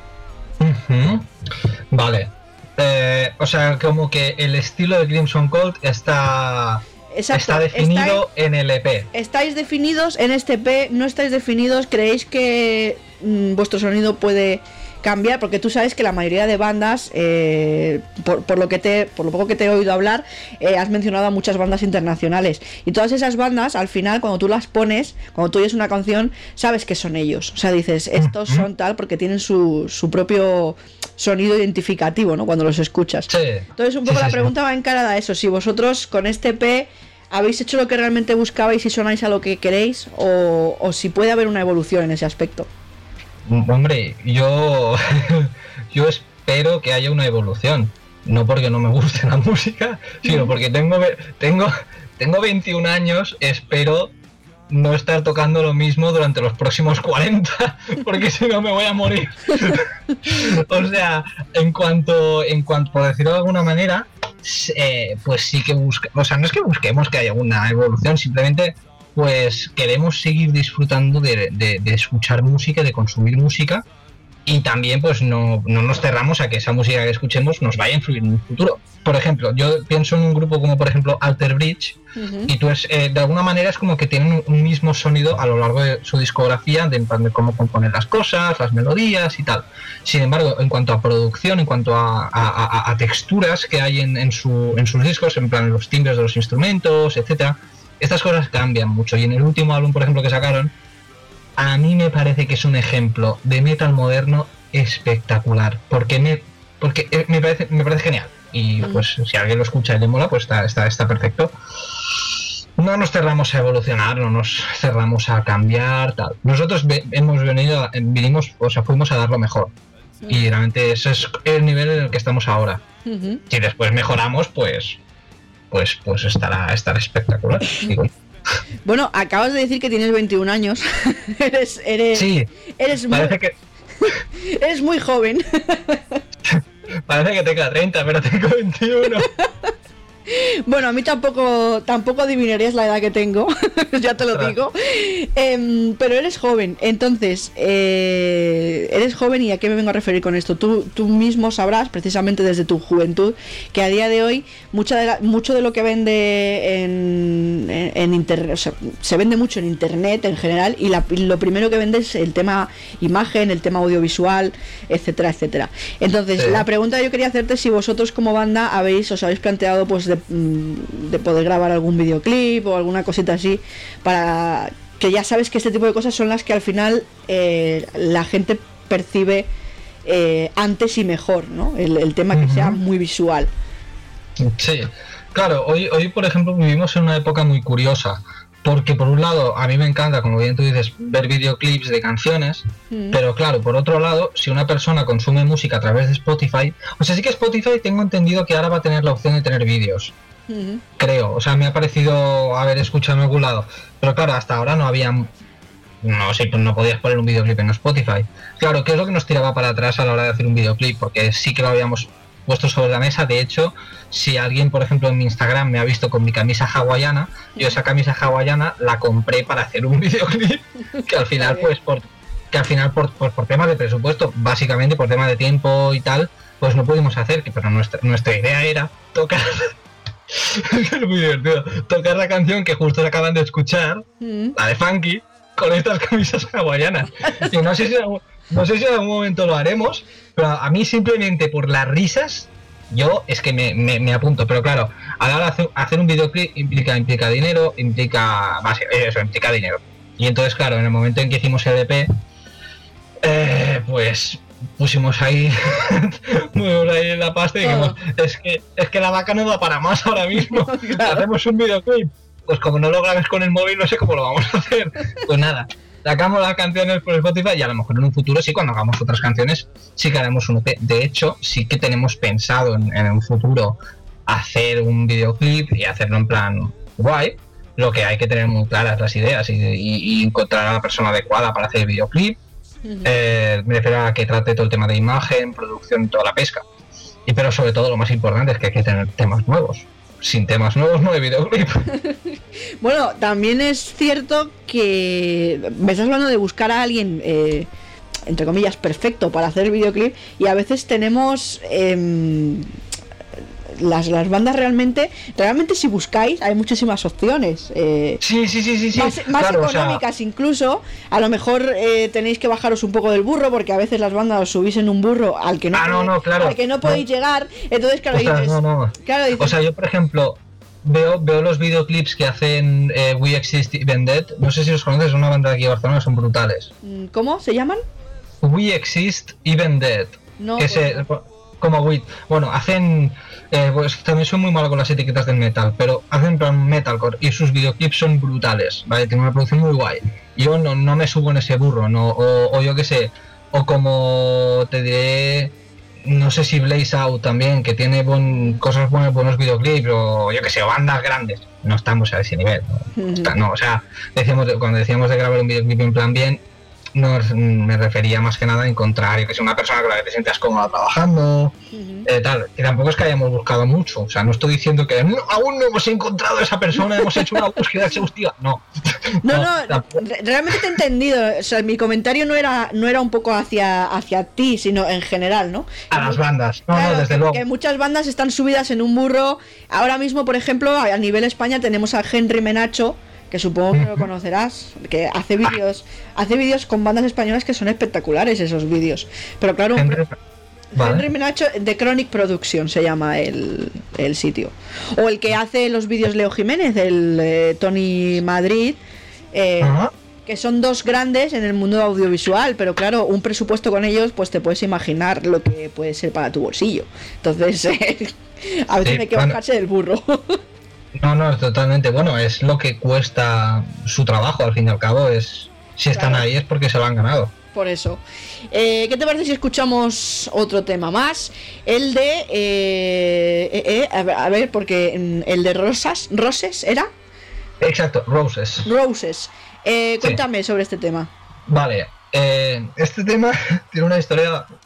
Uh-huh. Vale. Eh, o sea, como que el estilo de Crimson Cult está... Exacto. Está definido estáis, en el E P. Estáis definidos en este E P, no estáis definidos. ¿Creéis que mmm, vuestro sonido puede cambiar? Porque tú sabes que la mayoría de bandas, eh, por, por lo que te, por lo poco que te he oído hablar, eh, has mencionado a muchas bandas internacionales. Y todas esas bandas, al final, cuando tú las pones, cuando tú oyes una canción, sabes que son ellos. O sea, dices, estos uh-huh. son tal porque tienen su, su propio sonido identificativo, ¿no? Cuando los escuchas. Sí. Entonces, un poco sí, la sí, pregunta sí. va encarada a eso. Si vosotros con este E P habéis hecho lo que realmente buscabais y sonáis a lo que queréis, o, o si puede haber una evolución en ese aspecto. Hombre, yo yo espero que haya una evolución, no porque no me guste la música, sino porque tengo tengo tengo veintiún años, espero no estar tocando lo mismo durante los próximos cuarenta, porque si no me voy a morir. O sea, en cuanto en cuanto por decirlo de alguna manera, eh, pues sí que busca, o sea, no es que busquemos que haya una evolución, simplemente pues queremos seguir disfrutando de, de, de escuchar música, de consumir música, y también pues no, no nos cerramos a que esa música que escuchemos nos vaya a influir en un futuro. Por ejemplo, yo pienso en un grupo como por ejemplo Alter Bridge, uh-huh. y tú es, eh, de alguna manera es como que tienen un, un mismo sonido a lo largo de su discografía, de, de cómo componer las cosas, las melodías y tal. Sin embargo, en cuanto a producción, en cuanto a, a, a, a texturas que hay en, en, su, en sus discos, en plan los timbres de los instrumentos, etcétera, estas cosas cambian mucho. Y en el último álbum, por ejemplo, que sacaron, a mí me parece que es un ejemplo de metal moderno espectacular, porque me porque me parece me parece genial, y pues si alguien lo escucha y le mola, pues está está está perfecto. No nos cerramos a evolucionar, no nos cerramos a cambiar, tal. Nosotros ve, hemos venido vinimos, o sea, fuimos a dar lo mejor, y realmente ese es el nivel en el que estamos ahora. Uh-huh. Si después mejoramos, pues pues pues estará estará espectacular. Digo. Bueno, acabas de decir que tienes veintiún años. eres, eres, sí, eres parece muy, que... eres muy joven. Parece que tenga treinta, pero tengo veintiuno. Bueno, a mí tampoco tampoco adivinarías la edad que tengo, ya te lo digo. Eh, pero eres joven, entonces, eh, eres joven y ¿a qué me vengo a referir con esto? Tú, tú mismo sabrás, precisamente desde tu juventud, que a día de hoy mucha de la, mucho de lo que vende en, en, en internet, o sea, se vende mucho en internet en general, y la, lo primero que vende es el tema imagen, el tema audiovisual, etcétera, etcétera. Entonces, sí. La pregunta que yo quería hacerte es si vosotros como banda habéis, os habéis planteado pues de, de poder grabar algún videoclip o alguna cosita así, para que ya sabes que este tipo de cosas son las que al final eh, la gente percibe eh, antes y mejor, ¿no? El, el tema que uh-huh. sea muy visual. Sí, claro, hoy, hoy por ejemplo vivimos en una época muy curiosa, porque por un lado a mí me encanta, como bien tú dices, ver videoclips de canciones, mm. pero claro, por otro lado, si una persona consume música a través de Spotify, o sea, sí que Spotify tengo entendido que ahora va a tener la opción de tener vídeos, mm. creo, o sea, me ha parecido haber escuchado en algún lado, pero claro, hasta ahora no había, no sé, no podías poner un videoclip en Spotify. Claro, ¿qué es lo que nos tiraba para atrás a la hora de hacer un videoclip? Porque sí que lo habíamos puesto sobre la mesa. De hecho, si alguien, por ejemplo, en mi Instagram me ha visto con mi camisa hawaiana, yo esa camisa hawaiana la compré para hacer un videoclip, que al final, pues, por, que al final por, por, por temas de presupuesto, básicamente por tema de tiempo y tal, pues no pudimos hacer, pero nuestra, nuestra idea era tocar, es muy divertido, tocar la canción que justo acaban de escuchar, mm. la de Funky, con estas camisas hawaianas. Y no sé si no sé si en algún momento lo haremos, pero a mí simplemente por las risas, yo es que me, me, me apunto. Pero claro, a la hora de hacer, hacer un videoclip implica, implica dinero, implica, eso, implica dinero. Y entonces, claro, en el momento en que hicimos el E P, eh, pues pusimos ahí, pusimos ahí la pasta y dijimos, es que, es que la vaca no da para más ahora mismo. Claro. Hacemos un videoclip. Pues como no lo grabes con el móvil, no sé cómo lo vamos a hacer. Pues nada, sacamos las canciones por Spotify y a lo mejor en un futuro sí, cuando hagamos otras canciones, sí que haremos un E P. De hecho, sí que tenemos pensado en, en un futuro hacer un videoclip y hacerlo en plan guay. Lo que hay que tener muy claras las ideas y, y, y encontrar a la persona adecuada para hacer el videoclip. Uh-huh. Eh, me refiero a que trate todo el tema de imagen, producción y toda la pesca. Y pero sobre todo lo más importante es que hay que tener temas nuevos. Sin temas nuevos no hay videoclip. Bueno, también es cierto que me estás hablando de buscar a alguien, eh, entre comillas, perfecto para hacer el videoclip, y a veces tenemos eh, las, las bandas realmente, realmente si buscáis hay muchísimas opciones. Eh, sí, sí, sí, sí, sí. Más, más claro, económicas, o sea, incluso. A lo mejor eh, tenéis que bajaros un poco del burro, porque a veces las bandas os subís en un burro al que no, ah, no, no, claro. al que no podéis no. llegar. Entonces, claro, o sea, dices, no, no. claro, dices, o sea, yo por ejemplo veo veo los videoclips que hacen eh, We Exist Even Dead. No sé si los conoces, es una banda de aquí de Barcelona, son brutales. ¿Cómo se llaman? We Exist Even Dead. No, que pues se, no. Como we, bueno, hacen eh, pues también soy muy malo con las etiquetas del metal, pero hacen plan metalcore y sus videoclips son brutales, ¿vale? Tienen una producción muy guay. Yo no, no me subo en ese burro, no, o, o yo qué sé, o como te diré, no sé si Blaze Out también, que tiene buen, cosas buenas, buenos videoclips, o yo qué sé, o bandas grandes. No estamos a ese nivel, no, mm. Está, no o sea, decíamos, cuando decíamos de grabar un videoclip en plan bien, no me refería más que nada a encontrar que sea una persona con la que te sientas cómoda trabajando, uh-huh. eh, tal. Y tampoco es que hayamos buscado mucho, o sea, no estoy diciendo que no, aún no hemos encontrado a esa persona, hemos hecho una búsqueda exhaustiva, no. No, no, no realmente te he entendido, o sea, mi comentario no era no era un poco hacia hacia ti, sino en general, ¿no? A las bandas, no, claro, no, desde que, luego. Que muchas bandas están subidas en un burro. Ahora mismo, por ejemplo, a nivel España tenemos a Henry Menacho, que supongo que lo conocerás, que hace vídeos hace vídeos con bandas españolas que son espectaculares esos vídeos. Pero claro, Henry, vale. Henry Menacho, The Chronic Production se llama el, el sitio. O el que hace los vídeos Leo Jiménez, el eh, Tony Madrid, eh, uh-huh. que son dos grandes en el mundo audiovisual, pero claro, un presupuesto con ellos, pues te puedes imaginar lo que puede ser para tu bolsillo. Entonces, eh, a veces sí, hay que bueno. bajarse del burro. No, no, totalmente. Bueno, es lo que cuesta su trabajo, al fin y al cabo. Es si están claro. ahí es porque se lo han ganado. Por eso. Eh, ¿Qué te parece si escuchamos otro tema más? El de... Eh, eh, eh, a, ver, a ver, porque el de Rosas, Roses, ¿era? Exacto, Roses. Roses. Eh, cuéntame sí. sobre este tema. Vale. Eh, este tema tiene una historia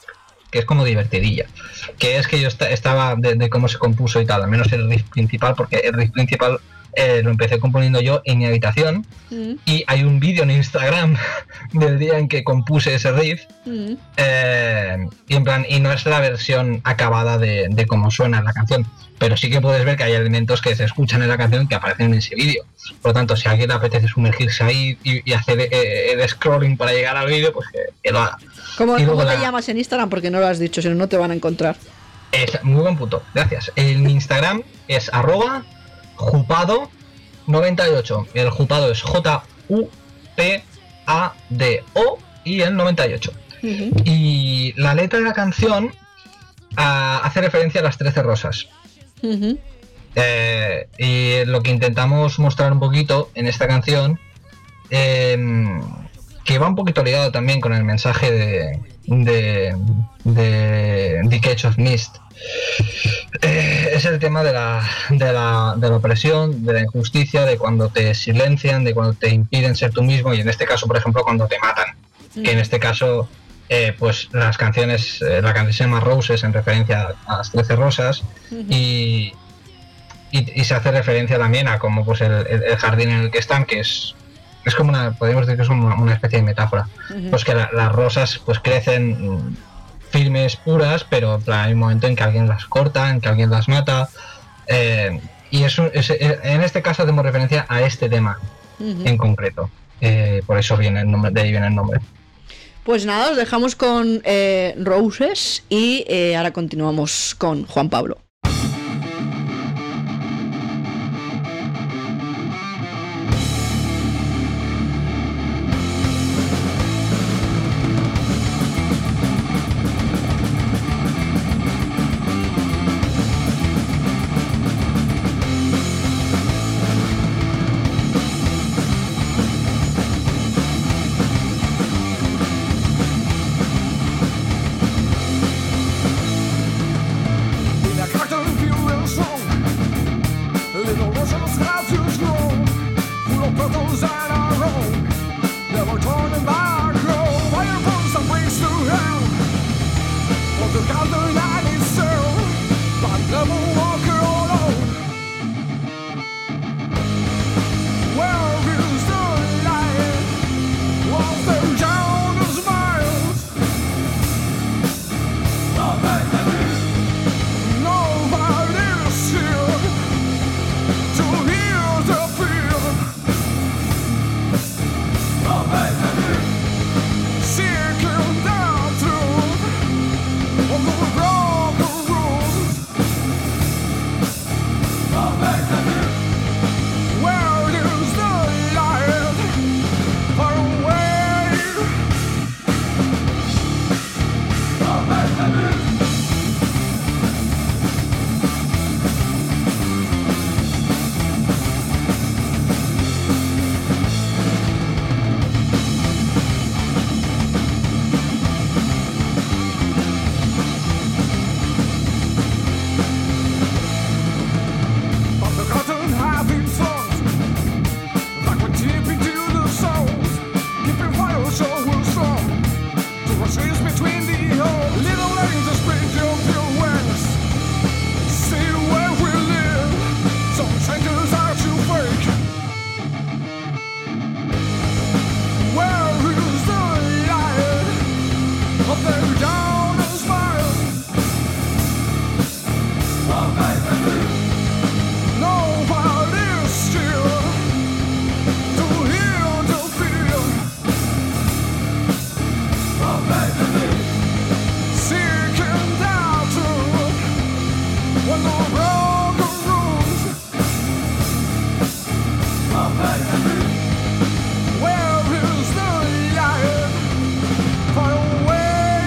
que es como divertidilla. Que es que yo est- estaba de, de cómo se compuso y tal, al menos el riff principal, porque el riff principal eh, lo empecé componiendo yo en mi habitación. Mm, Y hay un vídeo en Instagram del día en que compuse ese riff. mm. Eh, y en plan, y no es la versión acabada de, de cómo suena la canción, pero sí que puedes ver que hay elementos que se escuchan en la canción que aparecen en ese vídeo. Por lo tanto, si a alguien le apetece sumergirse ahí y, y hacer eh, el scrolling para llegar al vídeo, pues que, que lo haga. ¿Cómo, Y luego cómo te la- llamas en Instagram? Porque no lo has dicho, si no, no te van a encontrar. Es muy buen punto, gracias. En mi Instagram es arroba jupado noventa y ocho. El jupado es J U P A D O y el noventa y ocho. Ujú. Y la letra de la canción ah, hace referencia a las trece rosas. Ujú. Eh, y lo que intentamos mostrar un poquito en esta canción, eh, que va un poquito ligado también con el mensaje de de, de Decade of Mist, eh, es el tema de la, de, la, de la opresión, de la injusticia, de cuando te silencian, de cuando te impiden ser tú mismo, y en este caso, por ejemplo, cuando te matan. Que en este caso, eh, pues las canciones, eh, la canción se llama Roses en referencia a las trece rosas, Ujú. y, y, y se hace referencia también a como pues el, el- el jardín en el que están, que es es como una, podríamos decir que es una, una especie de metáfora. Ujú. Pues que la- las rosas pues crecen mm, firmes, puras, pero en plan, hay un momento en que alguien las corta, en que alguien las mata, eh, y eso es, eh, en este caso hacemos referencia a este tema Ujú. en concreto. Eh, por eso viene el nombre, de ahí viene el nombre. Pues nada, os dejamos con eh, Roses y eh, ahora continuamos con Juan Pablo. In a cartoon pure and strong, little Russians have to grow, full of purples and our own. Never turning back, go fire from some place to hell. For the garden and itself, but never walk alone. Where is the light? Was there down the smiles? Nobody's here to hear the feel. Seeking the truth of the broken rules. Where is the light? Far away. But the cotton having songs like we're deep into the souls, keeping fire so we're strong. To resist between the holes, little angels spread your pure wings. See where we live, some strangers are too fake. Where is the light of their down and smile? Nobody's here to hear the feel. Seeking the truth when the broken rules. Where is the light? Far away.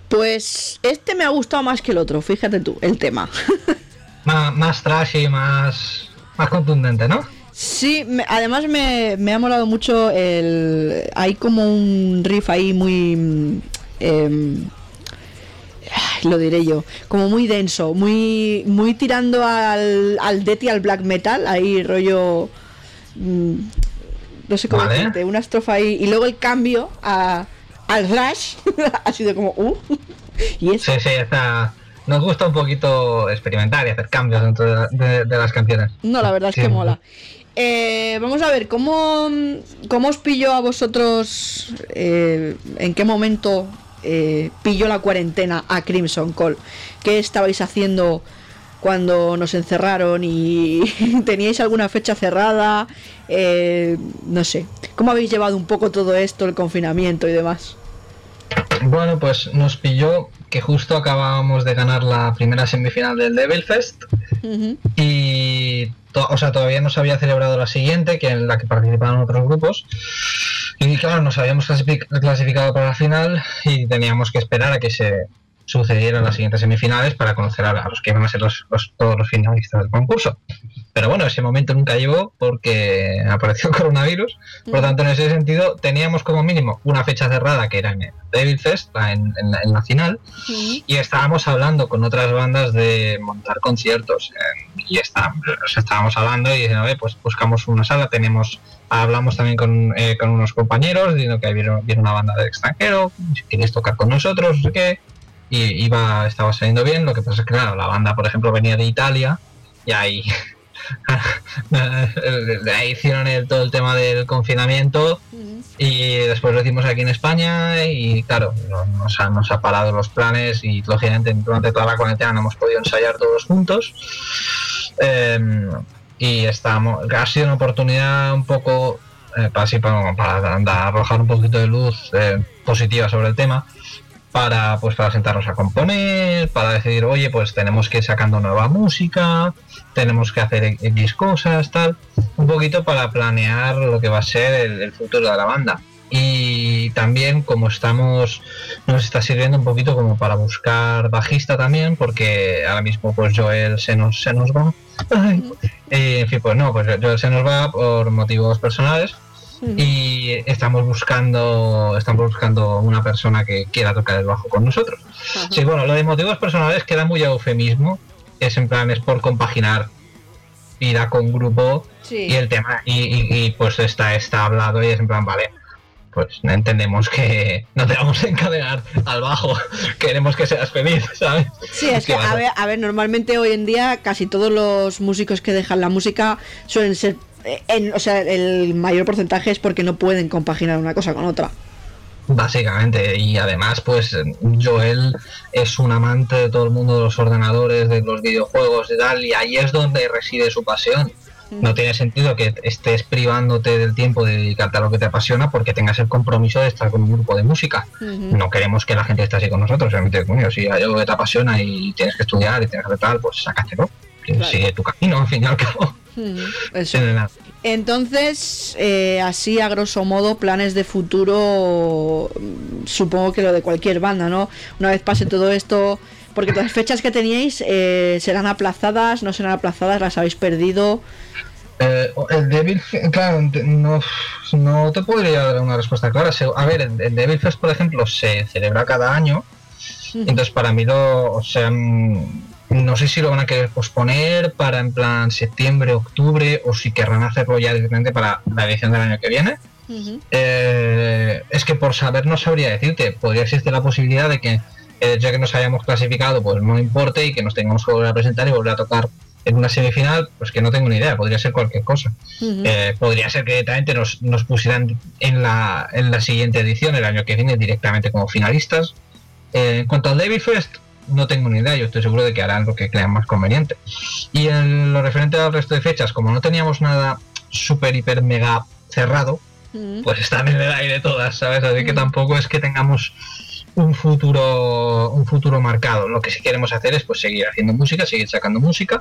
Pues este me ha gustado más que el otro, fíjate tú, el tema. Más, más trashy, más, más contundente, ¿no? Sí, me, además me, me ha molado mucho el... Hay como un riff ahí muy... Eh, lo diré yo, como muy denso, muy muy tirando al, al death y al black metal, ahí rollo... Mmm, no sé cómo vale. decirte, una estrofa ahí, y luego el cambio a, al thrash ha sido como... Uh, y eso. Sí, sí, está... Nos gusta un poquito experimentar y hacer cambios dentro de, de, de las canciones. No, la verdad es sí. que mola. Eh, vamos a ver, ¿cómo, cómo os pilló a vosotros, eh, en qué momento eh, pilló la cuarentena a Crimson Call? ¿Qué estabais haciendo cuando nos encerraron y teníais alguna fecha cerrada? Eh, no sé, ¿cómo habéis llevado un poco todo esto, el confinamiento y demás? Bueno, pues nos pilló que justo acabábamos de ganar la primera semifinal del Devil Fest. Uh-huh. Y to- o sea, todavía no se había celebrado la siguiente, que en la que participaban otros grupos. Y claro, nos habíamos clasific- clasificado para la final y teníamos que esperar a que se sucedieran las siguientes semifinales para conocer a, a los que iban a ser los, los, todos los finalistas del concurso. Pero bueno, ese momento nunca llegó porque apareció el coronavirus. Por lo tanto, en ese sentido, teníamos como mínimo una fecha cerrada que era en el Devil Fest, en, en, la, en la final, sí. Y estábamos hablando con otras bandas de montar conciertos. Eh, y está, estábamos hablando y diciendo, pues buscamos una sala, tenemos, hablamos también con, eh, con unos compañeros diciendo que viene una banda del extranjero, si queréis tocar con nosotros, no sé qué. Y iba, estaba saliendo bien. Lo que pasa es que claro, la banda, por ejemplo, venía de Italia y ahí ahí hicieron el, todo el tema del confinamiento uh-huh. Y después lo hicimos aquí en España y claro, nos ha, nos ha parado los planes y lógicamente durante toda la cuarentena no hemos podido ensayar todos juntos. Eh, y estamos, ha sido una oportunidad un poco eh, para, así, para, para arrojar un poquito de luz eh, positiva sobre el tema. Para pues para sentarnos a componer, para decidir, oye, pues tenemos que ir sacando nueva música, tenemos que hacer X cosas, tal, un poquito para planear lo que va a ser el, el futuro de la banda. Y también como estamos, nos está sirviendo un poquito como para buscar bajista también, porque ahora mismo pues Joel se nos se nos va. Ay. Y, en fin, pues no, pues Joel se nos va por motivos personales. Y estamos buscando estamos buscando una persona que quiera tocar el bajo con nosotros. Uh-huh. Sí, bueno, lo de motivos personales queda muy eufemismo, es en plan, es por compaginar vida con grupo, sí. Y el tema, y, y, y pues está, está hablado y es en plan, vale, pues entendemos que no te vamos a encadenar al bajo, queremos que seas feliz, ¿sabes? Sí, es que, a ver, a ver, normalmente hoy en día casi todos los músicos que dejan la música suelen ser... En, o sea, el mayor porcentaje es porque no pueden compaginar una cosa con otra. Básicamente, y además pues Joel es un amante de todo el mundo de los ordenadores, de los videojuegos y tal, y ahí es donde reside su pasión. Mm. No tiene sentido que estés privándote del tiempo de dedicarte a lo que te apasiona porque tengas el compromiso de estar con un grupo de música. Mm-hmm. No queremos que la gente esté así con nosotros, realmente, coño, si hay algo que te apasiona y tienes que estudiar y tienes que hacer tal, pues sácatelo. Claro. Sigue tu camino, al fin y al cabo. Eso. Entonces, eh, así a grosso modo, planes de futuro, supongo que lo de cualquier banda, ¿no? Una vez pase todo esto, porque las fechas que teníais eh, serán aplazadas, no serán aplazadas, las habéis perdido. Eh, el Devil, claro, no, no te podría dar una respuesta clara. A ver, el, el Devil Fest, por ejemplo, se celebra cada año, uh-huh. Entonces para mí lo, o sea, no sé si lo van a querer posponer para en plan septiembre, octubre, o si querrán hacerlo ya directamente para la edición del año que viene. Uh-huh. Eh, es que por saber no sabría decirte. Podría existir la posibilidad de que el hecho de que nos hayamos clasificado pues no importe y que nos tengamos que volver a presentar y volver a tocar en una semifinal, pues que no tengo ni idea, podría ser cualquier cosa. Uh-huh. Eh, podría ser que directamente nos, nos pusieran en la, en la siguiente edición, el año que viene, directamente como finalistas. Eh, en cuanto al Devil Fest, no tengo ni idea, yo estoy seguro de que harán lo que crean más conveniente. Y en lo referente al resto de fechas, como no teníamos nada súper, hiper, mega cerrado, mm. pues están en el aire todas, ¿sabes? Así mm. que tampoco es que tengamos un futuro un futuro marcado. Lo que sí queremos hacer es pues seguir haciendo música, seguir sacando música.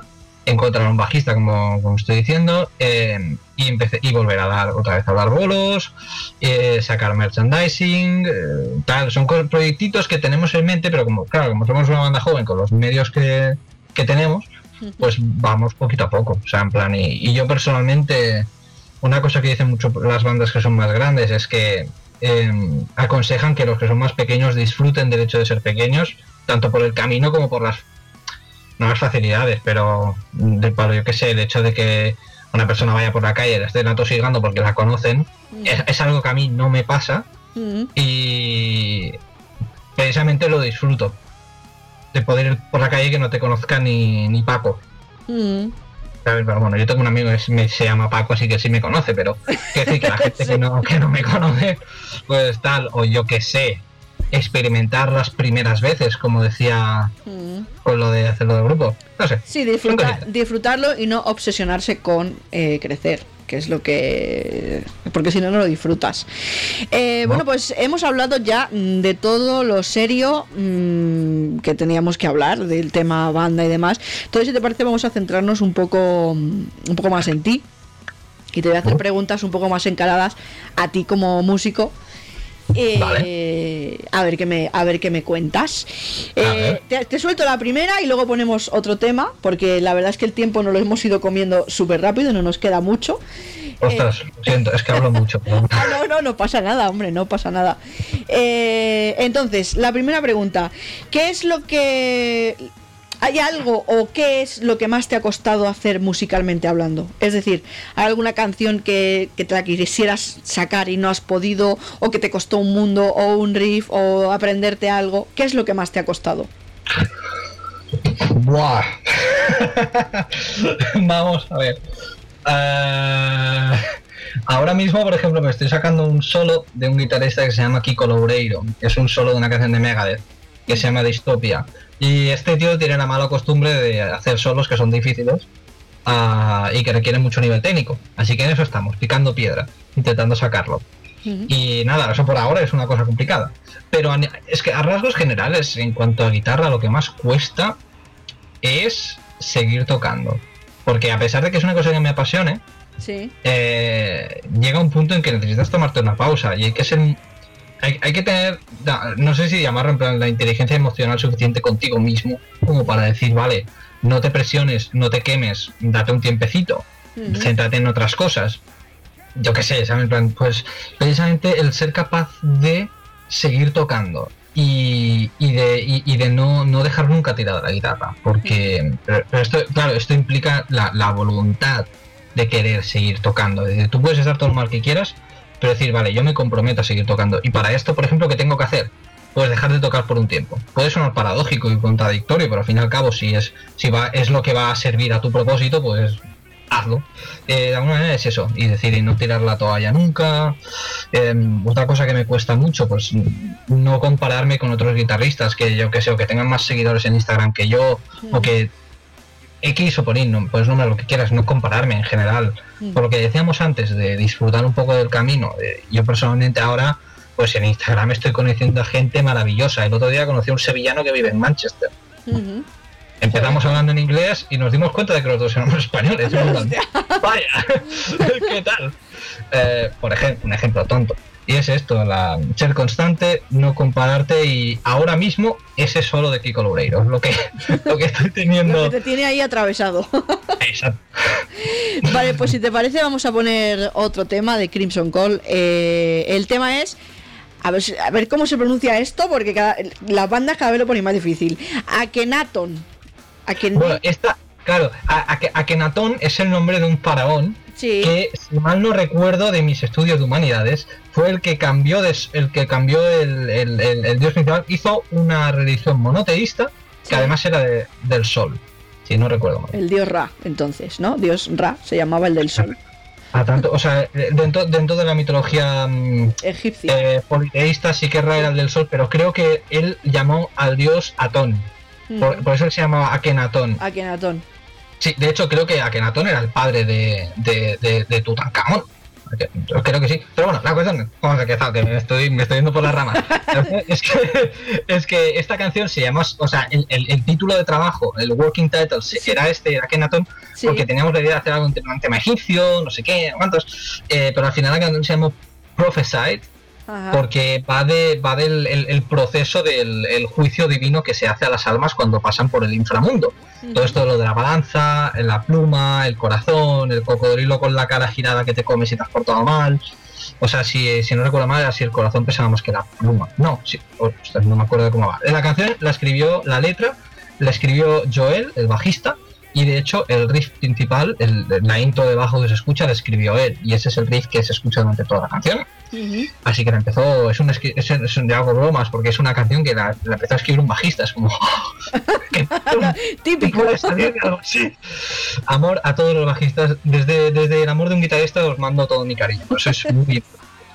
encontrar un bajista, como, como estoy diciendo, eh, y empecé y volver a dar otra vez a dar bolos, eh, sacar merchandising, eh, tal. Son proyectitos que tenemos en mente, pero como claro, como somos una banda joven con los medios que, que tenemos, pues vamos poquito a poco. O sea, en plan, y, y yo personalmente, una cosa que dicen mucho las bandas que son más grandes es que eh, aconsejan que los que son más pequeños disfruten del hecho de ser pequeños, tanto por el camino como por las no las facilidades, pero de palo, yo qué sé, el hecho de que una persona vaya por la calle y la estén atosigando porque la conocen, mm. es, es algo que a mí no me pasa, mm. y precisamente lo disfruto, de poder ir por la calle y que no te conozca ni, ni Paco. Mm. ¿Sabes? Pero bueno, yo tengo un amigo que me, se llama Paco, así que sí me conoce, pero quiero decir que la gente sí. que, no, que no me conoce, pues tal, o yo qué sé, experimentar las primeras veces, como decía mm. con lo de hacerlo de grupo, no sé. Sí, disfruta, disfrutarlo y no obsesionarse con eh, crecer, que es lo que... porque si no, no lo disfrutas. Eh, no. Bueno, pues hemos hablado ya de todo lo serio mmm, que teníamos que hablar, del tema banda y demás. Entonces, si te parece, vamos a centrarnos un poco, un poco más en ti, y te voy a hacer ¿no? preguntas un poco más encaradas a ti como músico. Eh, vale. a ver qué me a ver qué me cuentas. Eh, te, te suelto la primera y luego ponemos otro tema, porque la verdad es que el tiempo nos lo hemos ido comiendo súper rápido, no nos queda mucho. Ostras, eh, lo siento, es que hablo mucho. Pero... ah, no, no, no pasa nada, hombre, no pasa nada. Eh, entonces, la primera pregunta: ¿qué es lo que ¿hay algo o qué es lo que más te ha costado hacer musicalmente hablando? Es decir, ¿hay alguna canción que, que te la quisieras sacar y no has podido, o que te costó un mundo o un riff o aprenderte algo? ¿Qué es lo que más te ha costado? Buah. Vamos a ver. Uh, ahora mismo, por ejemplo, me estoy sacando un solo de un guitarrista que se llama Kiko Loureiro. Es un solo de una canción de Megadeth que se llama Dystopia. Y este tío tiene la mala costumbre de hacer solos que son difíciles uh, y que requieren mucho nivel técnico. Así que en eso estamos, picando piedra, intentando sacarlo. Uh-huh. Y nada, eso por ahora es una cosa complicada. Pero es que a rasgos generales, en cuanto a guitarra, lo que más cuesta es seguir tocando. Porque a pesar de que es una cosa que me apasione, sí. eh, llega un punto en que necesitas tomarte una pausa y hay que ser... Hay, hay que tener, no sé si llamarlo en plan, la inteligencia emocional suficiente contigo mismo como para decir, vale, no te presiones, no te quemes, date un tiempecito, uh-huh. céntrate en otras cosas. Yo qué sé, ¿sabes? En plan, pues precisamente el ser capaz de seguir tocando y, y de, y, y de no, no dejar nunca tirada la guitarra, porque pero, pero esto, claro, esto implica la, la voluntad de querer seguir tocando. Decir, tú puedes estar todo lo mal que quieras, pero decir, vale, yo me comprometo a seguir tocando. Y para esto, por ejemplo, ¿qué tengo que hacer? Pues dejar de tocar por un tiempo. Puede sonar paradójico y contradictorio, pero al fin y al cabo, si es si va es lo que va a servir a tu propósito, pues hazlo. Eh, de alguna manera es eso. Y decir, y no tirar la toalla nunca. Eh, otra cosa que me cuesta mucho, pues no compararme con otros guitarristas que yo que sé, o que tengan más seguidores en Instagram que yo, sí. o que... X o por Y, no, puedes nombrar lo que quieras, no compararme en general. Mm. Por lo que decíamos antes, de disfrutar un poco del camino. Eh, yo personalmente ahora, pues en Instagram estoy conociendo a gente maravillosa. El otro día conocí a un sevillano que vive en Manchester. Mm-hmm. Empezamos Joder. hablando en inglés y nos dimos cuenta de que los dos éramos españoles. Vaya, ¿qué tal? Eh, por ejemplo, un ejemplo tonto. Y es esto, la, ser constante, no compararte, y ahora mismo ese solo de Kiko Loureiro es lo que, lo que estoy teniendo. Lo que te tiene ahí atravesado. Exacto. Vale, pues si te parece vamos a poner otro tema de Crimson Call. Eh, el tema es, a ver, a ver cómo se pronuncia esto, porque cada, las bandas cada vez lo ponen más difícil. Akhenaton. Aken... Bueno, esta, claro, Akhenaton es el nombre de un faraón. Sí. Que, si mal no recuerdo de mis estudios de humanidades, fue el que cambió de, el que cambió el, el, el, el dios principal, hizo una religión monoteísta, sí. que además era de, del sol, si no recuerdo mal. El dios Ra, entonces, ¿no? Dios Ra se llamaba el del sol. A tanto, o sea, dentro, dentro de la mitología egipcia, eh, politeísta sí que Ra era el del sol, pero creo que él llamó al dios Atón, mm. por, por eso él se llamaba Akhenaton. Akhenaton. Sí, de hecho creo que Akhenaton era el padre de, de, de, de Tutankamón. Creo que sí. Pero bueno, la cuestión, vamos a empezar, que me estoy, me estoy yendo por las ramas. es, que, es que esta canción se llama, o sea, el, el, el título de trabajo, el working title, era este, era Kenaton, sí. Porque teníamos la idea de hacer algo en un tema egipcio, no sé qué, cuántos, eh, pero al final la canción se llamó Prophesied. Ajá. Porque va de va del el, el proceso del el juicio divino que se hace a las almas cuando pasan por el inframundo. Uh-huh. Todo esto, lo de la balanza, la pluma, el corazón, el cocodrilo con la cara girada que te comes si te has portado mal. O sea, si, si no recuerdo mal, era si el corazón pesaba más que la pluma. No, sí, oh, no me acuerdo de cómo va. La canción la escribió, la letra la escribió Joel, el bajista, y de hecho el riff principal, el, la intro de bajo que se escucha, la escribió él, y ese es el riff que se escucha durante toda la canción. Uh-huh. Así que la empezó, es un, es, es un de algo bromas, porque es una canción que la, la empezó a escribir un bajista, es como no, típico. Sí. Amor a todos los bajistas, desde, desde el amor de un guitarrista os mando todo mi cariño, eso es muy bien.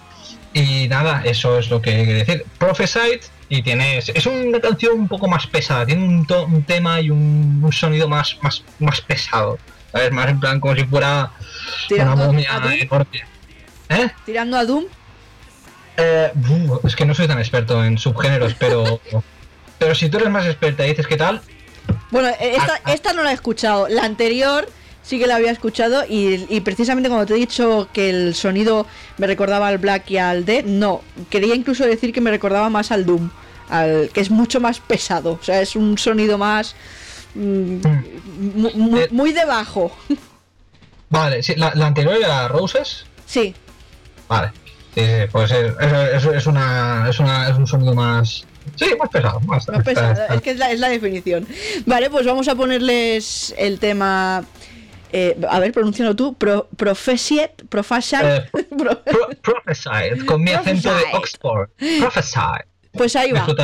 Y nada, eso es lo que quiero decir. Prophesied, y tienes, es una canción un poco más pesada, tiene un, to, un tema y un, un sonido más, más, más pesado, ¿sabes? Más en plan como si fuera tirando una momia enorme. ¿Eh? ¿Tirando a Doom? Eh, uh, es que no soy tan experto en subgéneros, pero pero si tú eres más experta y dices qué tal. Bueno, esta, esta no la he escuchado, la anterior sí que la había escuchado y, y precisamente cuando te he dicho que el sonido me recordaba al Black y al Death, no, quería incluso decir que me recordaba más al Doom, al que es mucho más pesado, o sea, es un sonido más mm, muy, muy de bajo. Vale, sí, la, la anterior era Roses. Sí. Vale, sí, sí, pues es, es, es, una, es, una, es un sonido más... Sí, más pesado. Más, más pesado, está, está. Es que es la, es la definición. Vale, pues vamos a ponerles el tema... Eh, a ver, pronuncialo tú. Pro, Prophesied. Prophesied. Eh, pro, pro, prophesied, con mi acento de Oxford. Prophesied. Pues ahí va.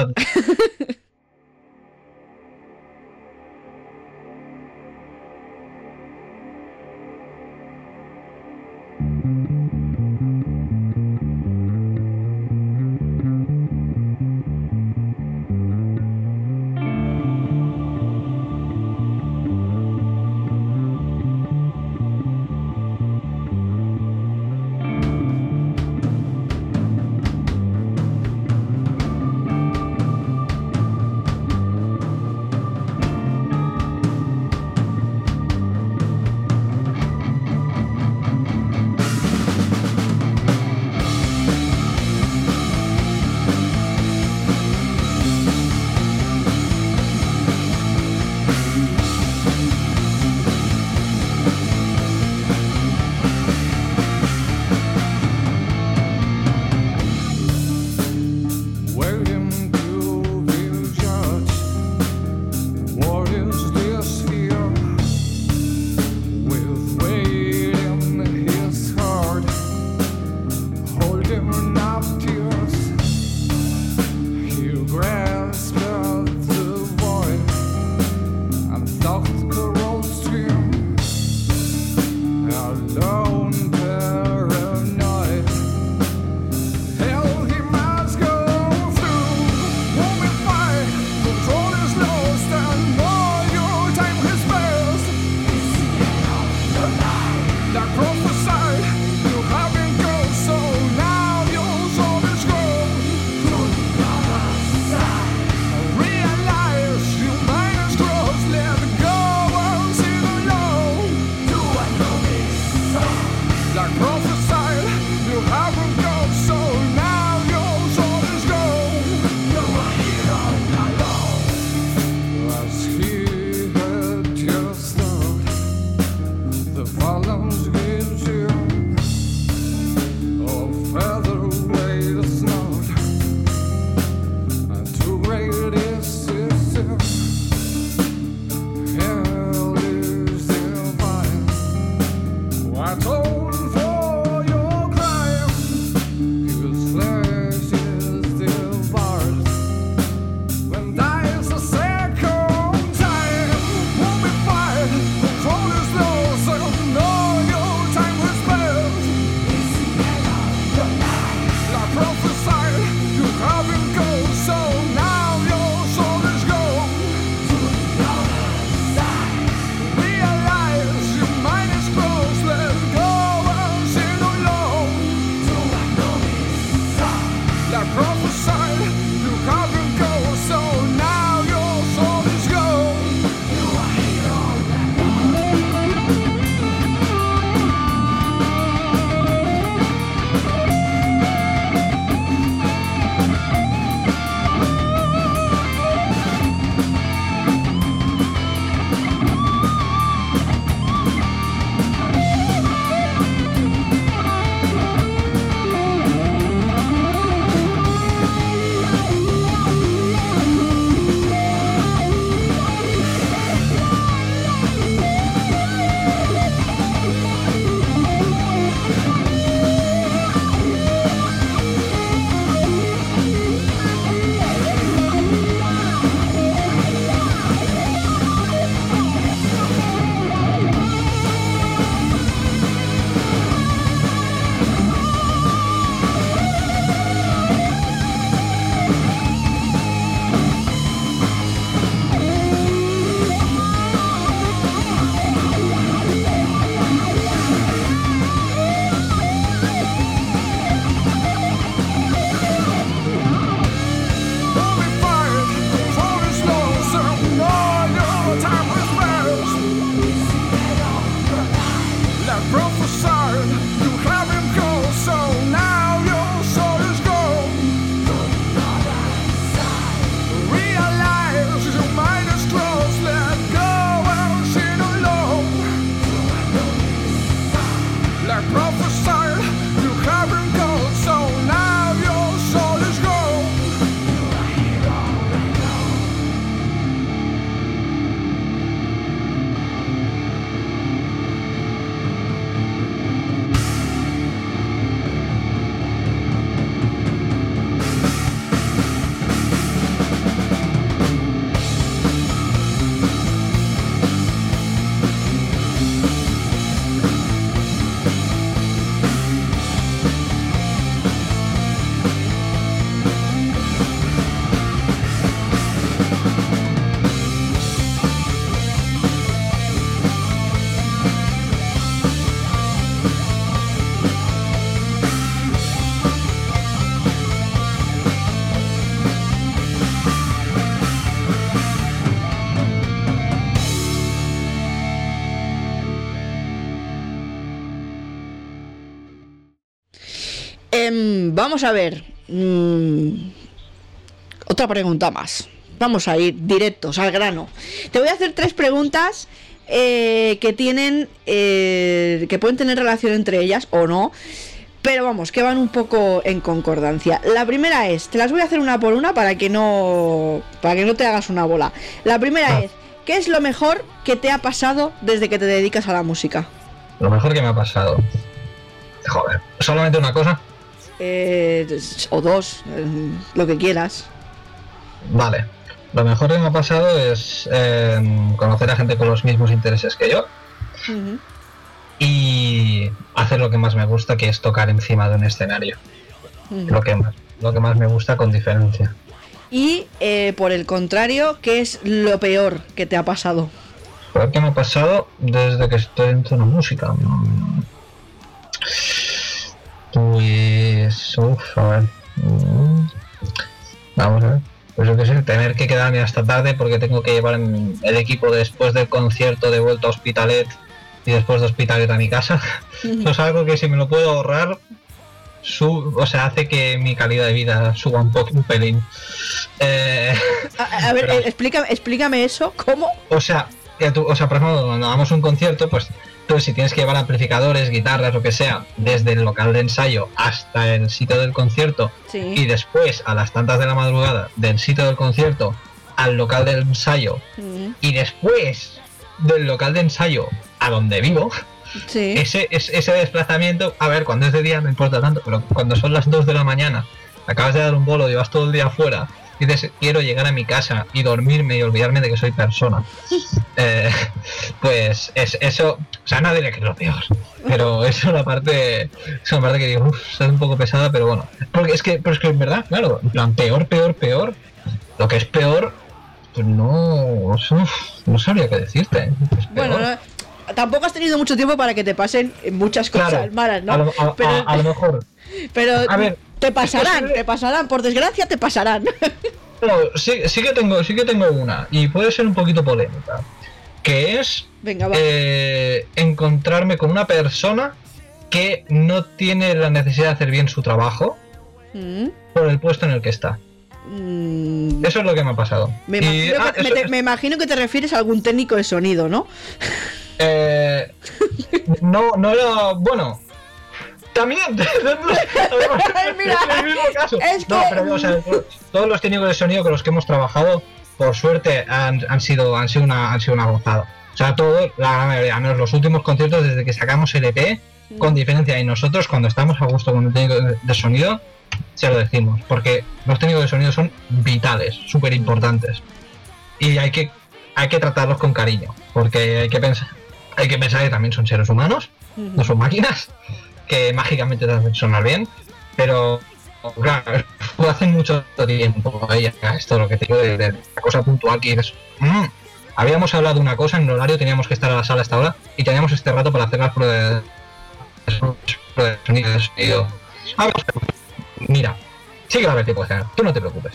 Eh, vamos a ver. Mm, otra pregunta más. Vamos a ir directos al grano. Te voy a hacer tres preguntas eh, que tienen, eh, que pueden tener relación entre ellas o no, pero vamos, que van un poco en concordancia. La primera es, te las voy a hacer una por una para que no, para que no te hagas una bola. La primera Ah. es, ¿qué es lo mejor que te ha pasado desde que te dedicas a la música? Lo mejor que me ha pasado. Joder, solamente una cosa. Eh, o dos, eh, lo que quieras. Vale. Lo mejor que me ha pasado es eh, conocer a gente con los mismos intereses que yo Uh-huh. y hacer lo que más me gusta, que es tocar encima de un escenario. Uh-huh. Lo que más, lo que más me gusta con diferencia. Y eh, por el contrario, ¿qué es lo peor que te ha pasado? Lo que me ha pasado desde que estoy dentro de la música. Mm. Pues... Uf, a ver. Mm. Vamos a ver. Pues yo qué sé, tener que quedarme hasta tarde porque tengo que llevar el equipo después del concierto de vuelta a Hospitalet y después de Hospitalet a mi casa. Eso es algo que si me lo puedo ahorrar, sub, o sea, hace que mi calidad de vida suba un poco, un pelín. Eh, A, a ver, pero- eh, explícame, explícame eso, ¿cómo? o sea, que tú, o sea, por ejemplo, cuando damos un concierto, pues tú si tienes que llevar amplificadores, guitarras, lo que sea, desde el local de ensayo hasta el sitio del concierto y Sí. después a las tantas de la madrugada del sitio del concierto al local del ensayo Mm, y después del local de ensayo a donde vivo, sí. ese, ese, ese desplazamiento, a ver, cuando es de día no importa tanto, pero cuando son las dos de la mañana, acabas de dar un bolo, llevas todo el día afuera, y dices, quiero llegar a mi casa y dormirme y olvidarme de que soy persona. Eh, pues es, eso, o sea, no diré que es lo peor, pero es una parte, es una parte que digo, uff, es un poco pesada, pero bueno, porque es que, pero es que en verdad, claro, en plan, peor, peor, peor, lo que es peor, pues no, uf, no sabría qué decirte. ¿eh? Es peor. Bueno, no, tampoco has tenido mucho tiempo para que te pasen muchas cosas Claro, malas, ¿no? a, lo, a- pero, a- a lo mejor. pero a ver, te pasarán, posible- te pasarán, por desgracia te pasarán. No, sí, sí que tengo, sí que tengo una, y puede ser un poquito polémica, que es Venga, va. eh, encontrarme con una persona que no tiene la necesidad de hacer bien su trabajo Mm, por el puesto en el que está. mm, Eso es lo que me ha pasado. me, Y, imagino ah, que, me, eso te- es- me imagino que te refieres a algún técnico de sonido, ¿no? eh, no, no era bueno. También, Ay, mira, es el mismo caso. es No, que- pero o sea, todos los técnicos de sonido con los que hemos trabajado, por suerte, han, han sido, han sido una, han sido una gozada. O sea, todos, la gran mayoría, al menos los últimos conciertos desde que sacamos el E P, con diferencia. Y nosotros, cuando estamos a gusto con el técnico de, de sonido, se lo decimos, porque los técnicos de sonido son vitales, súper importantes. Y hay que, hay que tratarlos con cariño, porque hay que pensar, hay que pensar que también son seres humanos, no son máquinas, que mágicamente te hacen sonar bien, pero claro, lo hacen mucho tiempo. Ella, esto es lo que te digo de, de la cosa puntual que dices, "Mm, habíamos hablado de una cosa en el horario, teníamos que estar a la sala hasta ahora y teníamos este rato para hacer las pruebas de sonido. de sonido. A ver, mira, sí que va a haber tiempo de cenar, tú no te preocupes.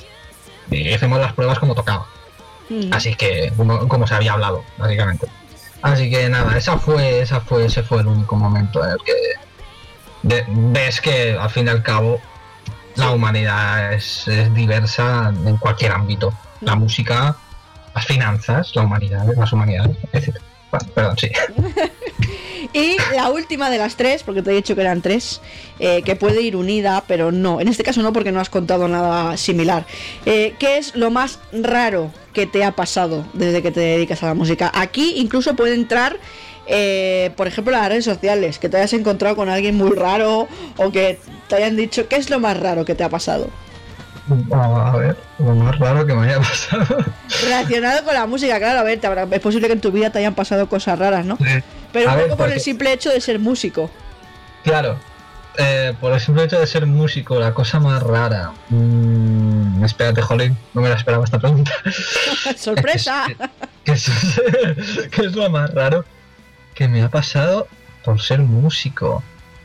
Y hacemos las pruebas como tocaba. Mm. Así que, como, como se había hablado, básicamente. Así que nada, esa fue, esa fue, ese fue el único momento en el que de- ves que al fin y al cabo la humanidad es, es diversa en cualquier ámbito. La música, las finanzas, la humanidad, las humanidades, etcétera. Bueno, perdón, sí. Y la última de las tres, porque te he dicho que eran tres, eh, que puede ir unida, pero no. En este caso no, porque no has contado nada similar. Eh, ¿Qué es lo más raro que te ha pasado desde que te dedicas a la música? Aquí incluso puede entrar, eh, por ejemplo, las redes sociales, que te hayas encontrado con alguien muy raro o que te hayan dicho, ¿qué es lo más raro que te ha pasado? A ver, lo más raro que me haya pasado. Relacionado con la música, claro, a ver, te habrá- es posible que en tu vida te hayan pasado cosas raras, ¿no? Pero A un ver, poco por el porque- simple hecho de ser músico. Claro, eh, por el simple hecho de ser músico, la cosa más rara. Mm, espérate, jolín, no me la esperaba esta pregunta. ¡Sorpresa! ¿Qué es, qué es lo más raro que me ha pasado por ser músico?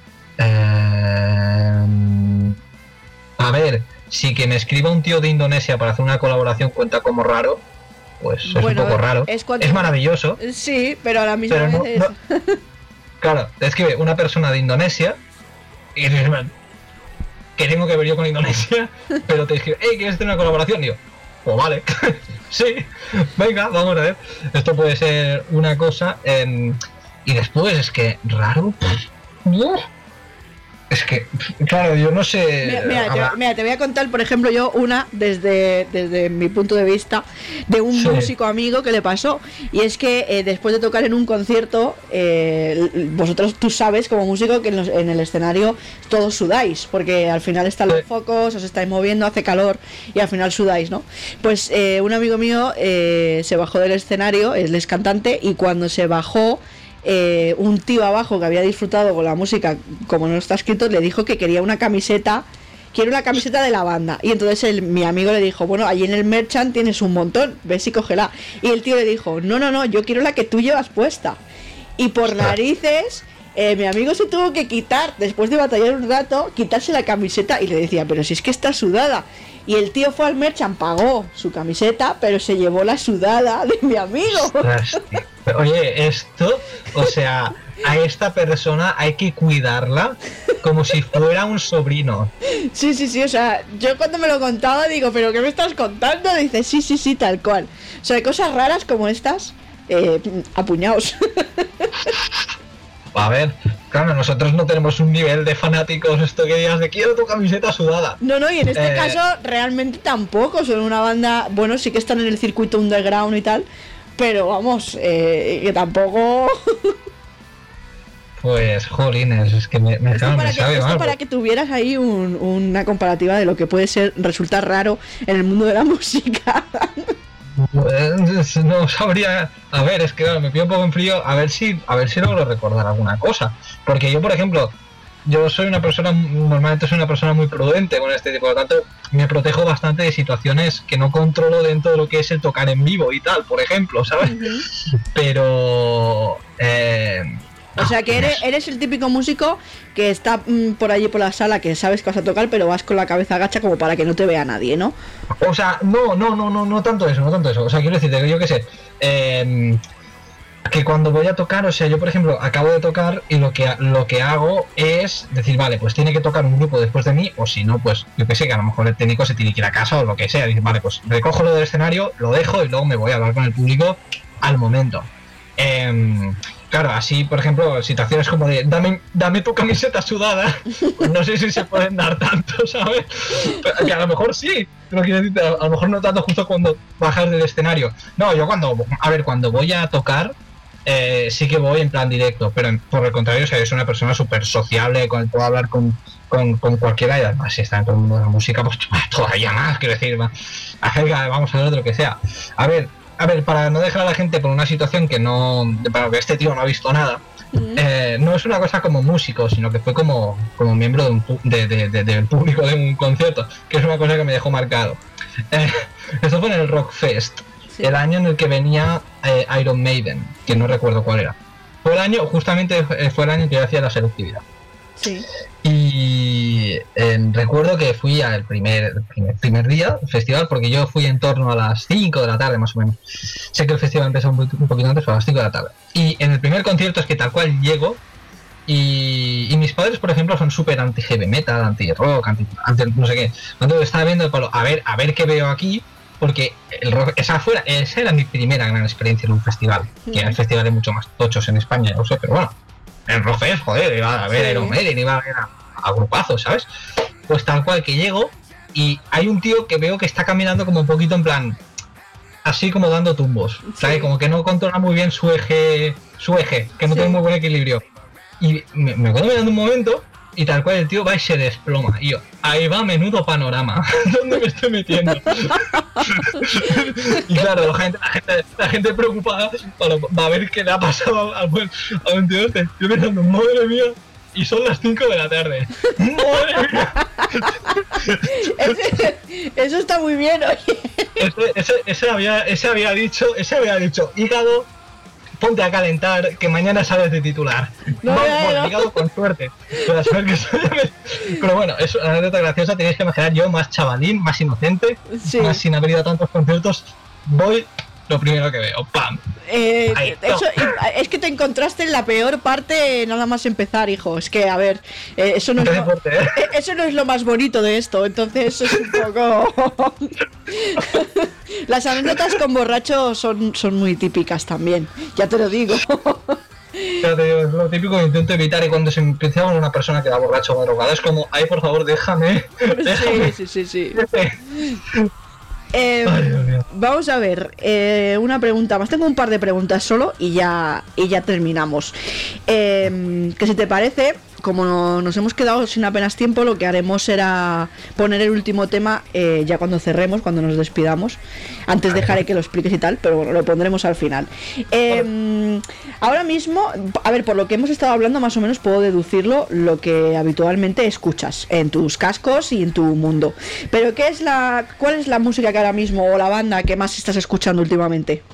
Eh, a ver, si que me escriba un tío de Indonesia para hacer una colaboración cuenta como raro, pues es Bueno, un poco raro. es cuando- Es maravilloso. Sí, pero a la misma Pero no- vez es... Claro, te escribe una persona de Indonesia y dices, que tengo que ver yo con Indonesia, pero te dije, hey, ¿quieres tener una colaboración? Y yo, pues vale, sí, venga, vamos a ver. Esto puede ser una cosa. Eh, y después es que, raro, no. Es que, claro, yo no sé... Mira, mira, te, mira, te voy a contar, por ejemplo, yo una, desde, desde mi punto de vista, de un sí. músico amigo que le pasó. Y es que eh, después de tocar en un concierto, eh, vosotros, tú sabes, como músico, que en, los, en el escenario todos sudáis, porque al final están los focos, os estáis moviendo, hace calor y al final sudáis, ¿no? Pues eh, un amigo mío eh, se bajó del escenario, él es cantante, y cuando se bajó... Eh, un tío abajo que había disfrutado con la música, como no está escrito, le dijo que quería una camiseta, quiero una camiseta de la banda. Y entonces el, mi amigo le dijo, bueno, allí en el Merchant tienes un montón, ves y cógela. Y el tío le dijo, no, no, no, yo quiero la que tú llevas puesta. Y por narices, eh, mi amigo se tuvo que quitar, después de batallar un rato, quitarse la camiseta, y le decía, pero si es que está sudada. Y el tío fue al Merchant, pagó su camiseta, pero se llevó la sudada de mi amigo. Oye, esto, o sea, a esta persona hay que cuidarla como si fuera un sobrino. Sí, sí, sí, o sea, yo cuando me lo contaba digo, ¿pero qué me estás contando? Dice, sí, sí, sí, tal cual. O sea, cosas raras como estas, eh, apuñaos. A ver, claro, nosotros no tenemos un nivel de fanáticos, esto que digas de quiero tu camiseta sudada. No, no, y en este eh... caso realmente tampoco, son una banda, bueno, sí que están en el circuito underground y tal, pero vamos, eh, que tampoco... Pues, jolines, es que me, me, esto claro, para me que, sabe esto mal. Para que tuvieras ahí un, una comparativa de lo que puede ser resultar raro en el mundo de la música. Pues, no sabría, a ver, es que claro, me pido un poco en frío, a ver si a ver si logro recordar alguna cosa, porque yo, por ejemplo, yo soy una persona, normalmente soy una persona muy prudente con este tipo, de tanto me protejo bastante de situaciones que no controlo dentro de lo que es el tocar en vivo y tal, por ejemplo, ¿sabes? Uh-huh. Pero eh, o sea que eres, eres el típico músico que está mmm, por allí por la sala, que sabes que vas a tocar, pero vas con la cabeza agacha como para que no te vea nadie, ¿no? O sea, no, no, no, no, no tanto eso, no tanto eso. O sea, quiero decirte que yo qué sé, eh, que cuando voy a tocar, o sea, yo por ejemplo acabo de tocar y lo que lo que hago es decir, vale, pues tiene que tocar un grupo después de mí, o si no, pues yo que sé, que a lo mejor el técnico se tiene que ir a casa o lo que sea. Dice, vale, pues recojo lo del escenario, lo dejo y luego me voy a hablar con el público al momento. Eh, Claro, así, por ejemplo, situaciones como de dame, dame tu camiseta sudada, pues no sé si se pueden dar tanto, ¿sabes? Pero, que a lo mejor sí, pero quiero decir, a lo mejor no tanto justo cuando bajas del escenario. No, yo cuando, a ver, cuando voy a tocar, eh, sí que voy en plan directo, pero en, por el contrario, o sea, yo soy una persona súper sociable, con el puedo hablar con, con, con cualquiera, y además si está en todo el mundo de la música, pues todavía más, quiero decir, acerca, vamos a ver de lo que sea. A ver, A ver, para no dejar a la gente por una situación que no... Para que este tío no ha visto nada, mm. eh, no es una cosa como músico, sino que fue como, como miembro de un, de, de, de, del público de un concierto, que es una cosa que me dejó marcado. Eh, esto fue en el Rock Fest, sí. El año en el que venía eh, Iron Maiden, que no recuerdo cuál era. Fue el año, justamente fue el año en que yo hacía la selectividad. Sí. Y eh, recuerdo que fui al primer, primer primer día del festival, porque yo fui en torno a las cinco de la tarde más o menos. Sé que el festival empezó un, un poquito antes, pero a las cinco de la tarde. Y en el primer concierto es que tal cual llego y, y mis padres, por ejemplo, son súper anti-heavy metal, anti-rock, anti, anti no sé qué. Cuando estaba viendo el palo, a ver, a ver qué veo aquí, porque el rock, esa, fuera, esa era mi primera gran experiencia en un festival, que hay festivales mucho más tochos en España, no sé, pero bueno. En Rock Fest, joder, iba a ver Iron Maiden, iba a ver a, a grupazos, ¿sabes? Pues tal cual que llego y hay un tío que veo que está caminando como un poquito en plan, así como dando tumbos, ¿sabes? Sí. Como que no controla muy bien su eje, su eje, que no sí. tiene muy buen equilibrio. Y me, me quedo mirando un momento y tal cual el tío va y se desploma. Y yo, ahí va, menudo panorama, ¿dónde me estoy metiendo? Y claro, la gente, la gente, la gente preocupada para, va a ver qué le ha pasado al buen a un tío este. Yo pensando, madre mía, y son las cinco de la tarde. ¡Madre mía! Ese, eso está muy bien, oye. Ese, ese, ese, había, ese había dicho, ese había dicho, hígado, ponte a calentar, que mañana sales de titular. No, Vamos, no, bueno, no. hígado con suerte. Pero, saber que soy... Pero bueno, es una anécdota graciosa, tenéis que imaginar yo más chavalín, más inocente, sí. más sin haber ido a tantos conciertos. Voy lo primero que veo, ¡pam! Eh, Ahí, eso, no. es que te encontraste en la peor parte nada más empezar, hijo. Es que, a ver, eh, eso, no es lo, Fuerte, ¿eh? eh, eso no es lo más bonito de esto. Entonces es un poco... Las anécdotas con borrachos son, son muy típicas también, ya te lo digo. Ya te digo, es lo típico que intento evitar, y cuando se empieza una persona que da borracho o drogada es como, ay, por favor, déjame, déjame. Sí, sí, sí, sí. déjame. Eh, Ay, Dios mío. vamos a ver, eh, una pregunta más. Tengo un par de preguntas solo y ya, y ya terminamos. Eh, que si te parece, como no- nos hemos quedado sin apenas tiempo, lo que haremos será poner el último tema eh, ya cuando cerremos, cuando nos despidamos. Antes dejaré que lo expliques y tal, pero bueno, lo pondremos al final. Eh, ahora mismo, a ver, por lo que hemos estado hablando, más o menos puedo deducirlo lo que habitualmente escuchas en tus cascos y en tu mundo. Pero ¿qué es la, cuál es la música que ahora mismo o la banda que más estás escuchando últimamente?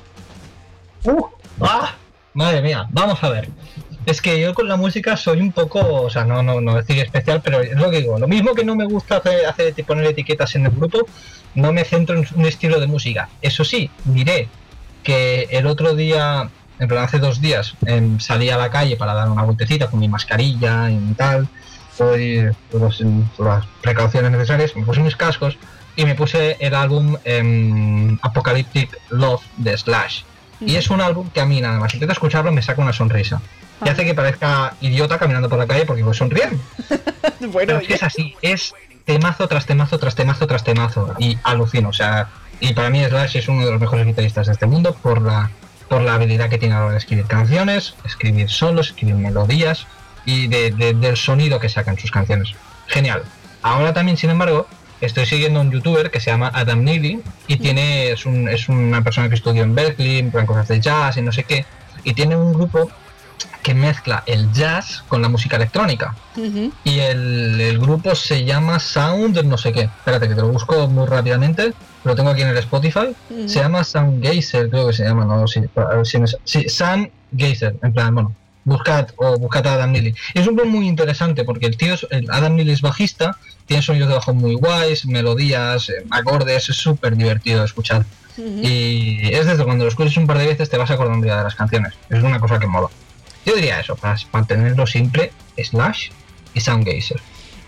Uh, ah, madre mía, vamos a ver. Es que yo con la música soy un poco, o sea, no, no, no decir especial, pero es lo que digo. Lo mismo que no me gusta hacer, hacer poner etiquetas en el grupo, no me centro en un estilo de música. Eso sí, diré que el otro día, en plan hace dos días, em, salí a la calle para dar una vueltecita con mi mascarilla y tal, fue los, las precauciones necesarias, me puse mis cascos y me puse el álbum em, Apocalyptic Love de Slash. Y es un álbum que a mí nada más intento escucharlo me saca una sonrisa. Y hace que parezca idiota caminando por la calle porque voy sonriendo. Bueno, Pero es que es así, es temazo tras temazo tras temazo tras temazo. Y alucino, o sea, y para mí Slash es uno de los mejores guitarristas de este mundo por la, por la habilidad que tiene a la hora de escribir canciones, escribir solos, escribir melodías y de, de- del sonido que sacan sus canciones. Genial. Ahora también, sin embargo, estoy siguiendo a un youtuber que se llama Adam Neely y tiene, es, un, es una persona que estudió en Berkeley, en plan cosas de jazz y no sé qué, y tiene un grupo que mezcla el jazz con la música electrónica. Ujú. Y el, el grupo se llama Sound no sé qué. Espérate que te lo busco muy rápidamente. Lo tengo aquí en el Spotify. Ujú. Se llama Sound Geyser, creo que se llama. No, sí, a ver si me- sí, Sound Geyser. En plan, bueno, buscad o buscad a Adam Neely. Es un grupo muy interesante porque el tío, es- el Adam Neely es bajista, tiene sonidos de bajo muy guays, melodías, eh, acordes, es súper divertido de escuchar. Ujú. Y es desde cuando lo escuches un par de veces te vas acordando ya de las canciones. Es una cosa que mola. Yo diría eso, para mantenerlo simple, Slash y Soundgazer.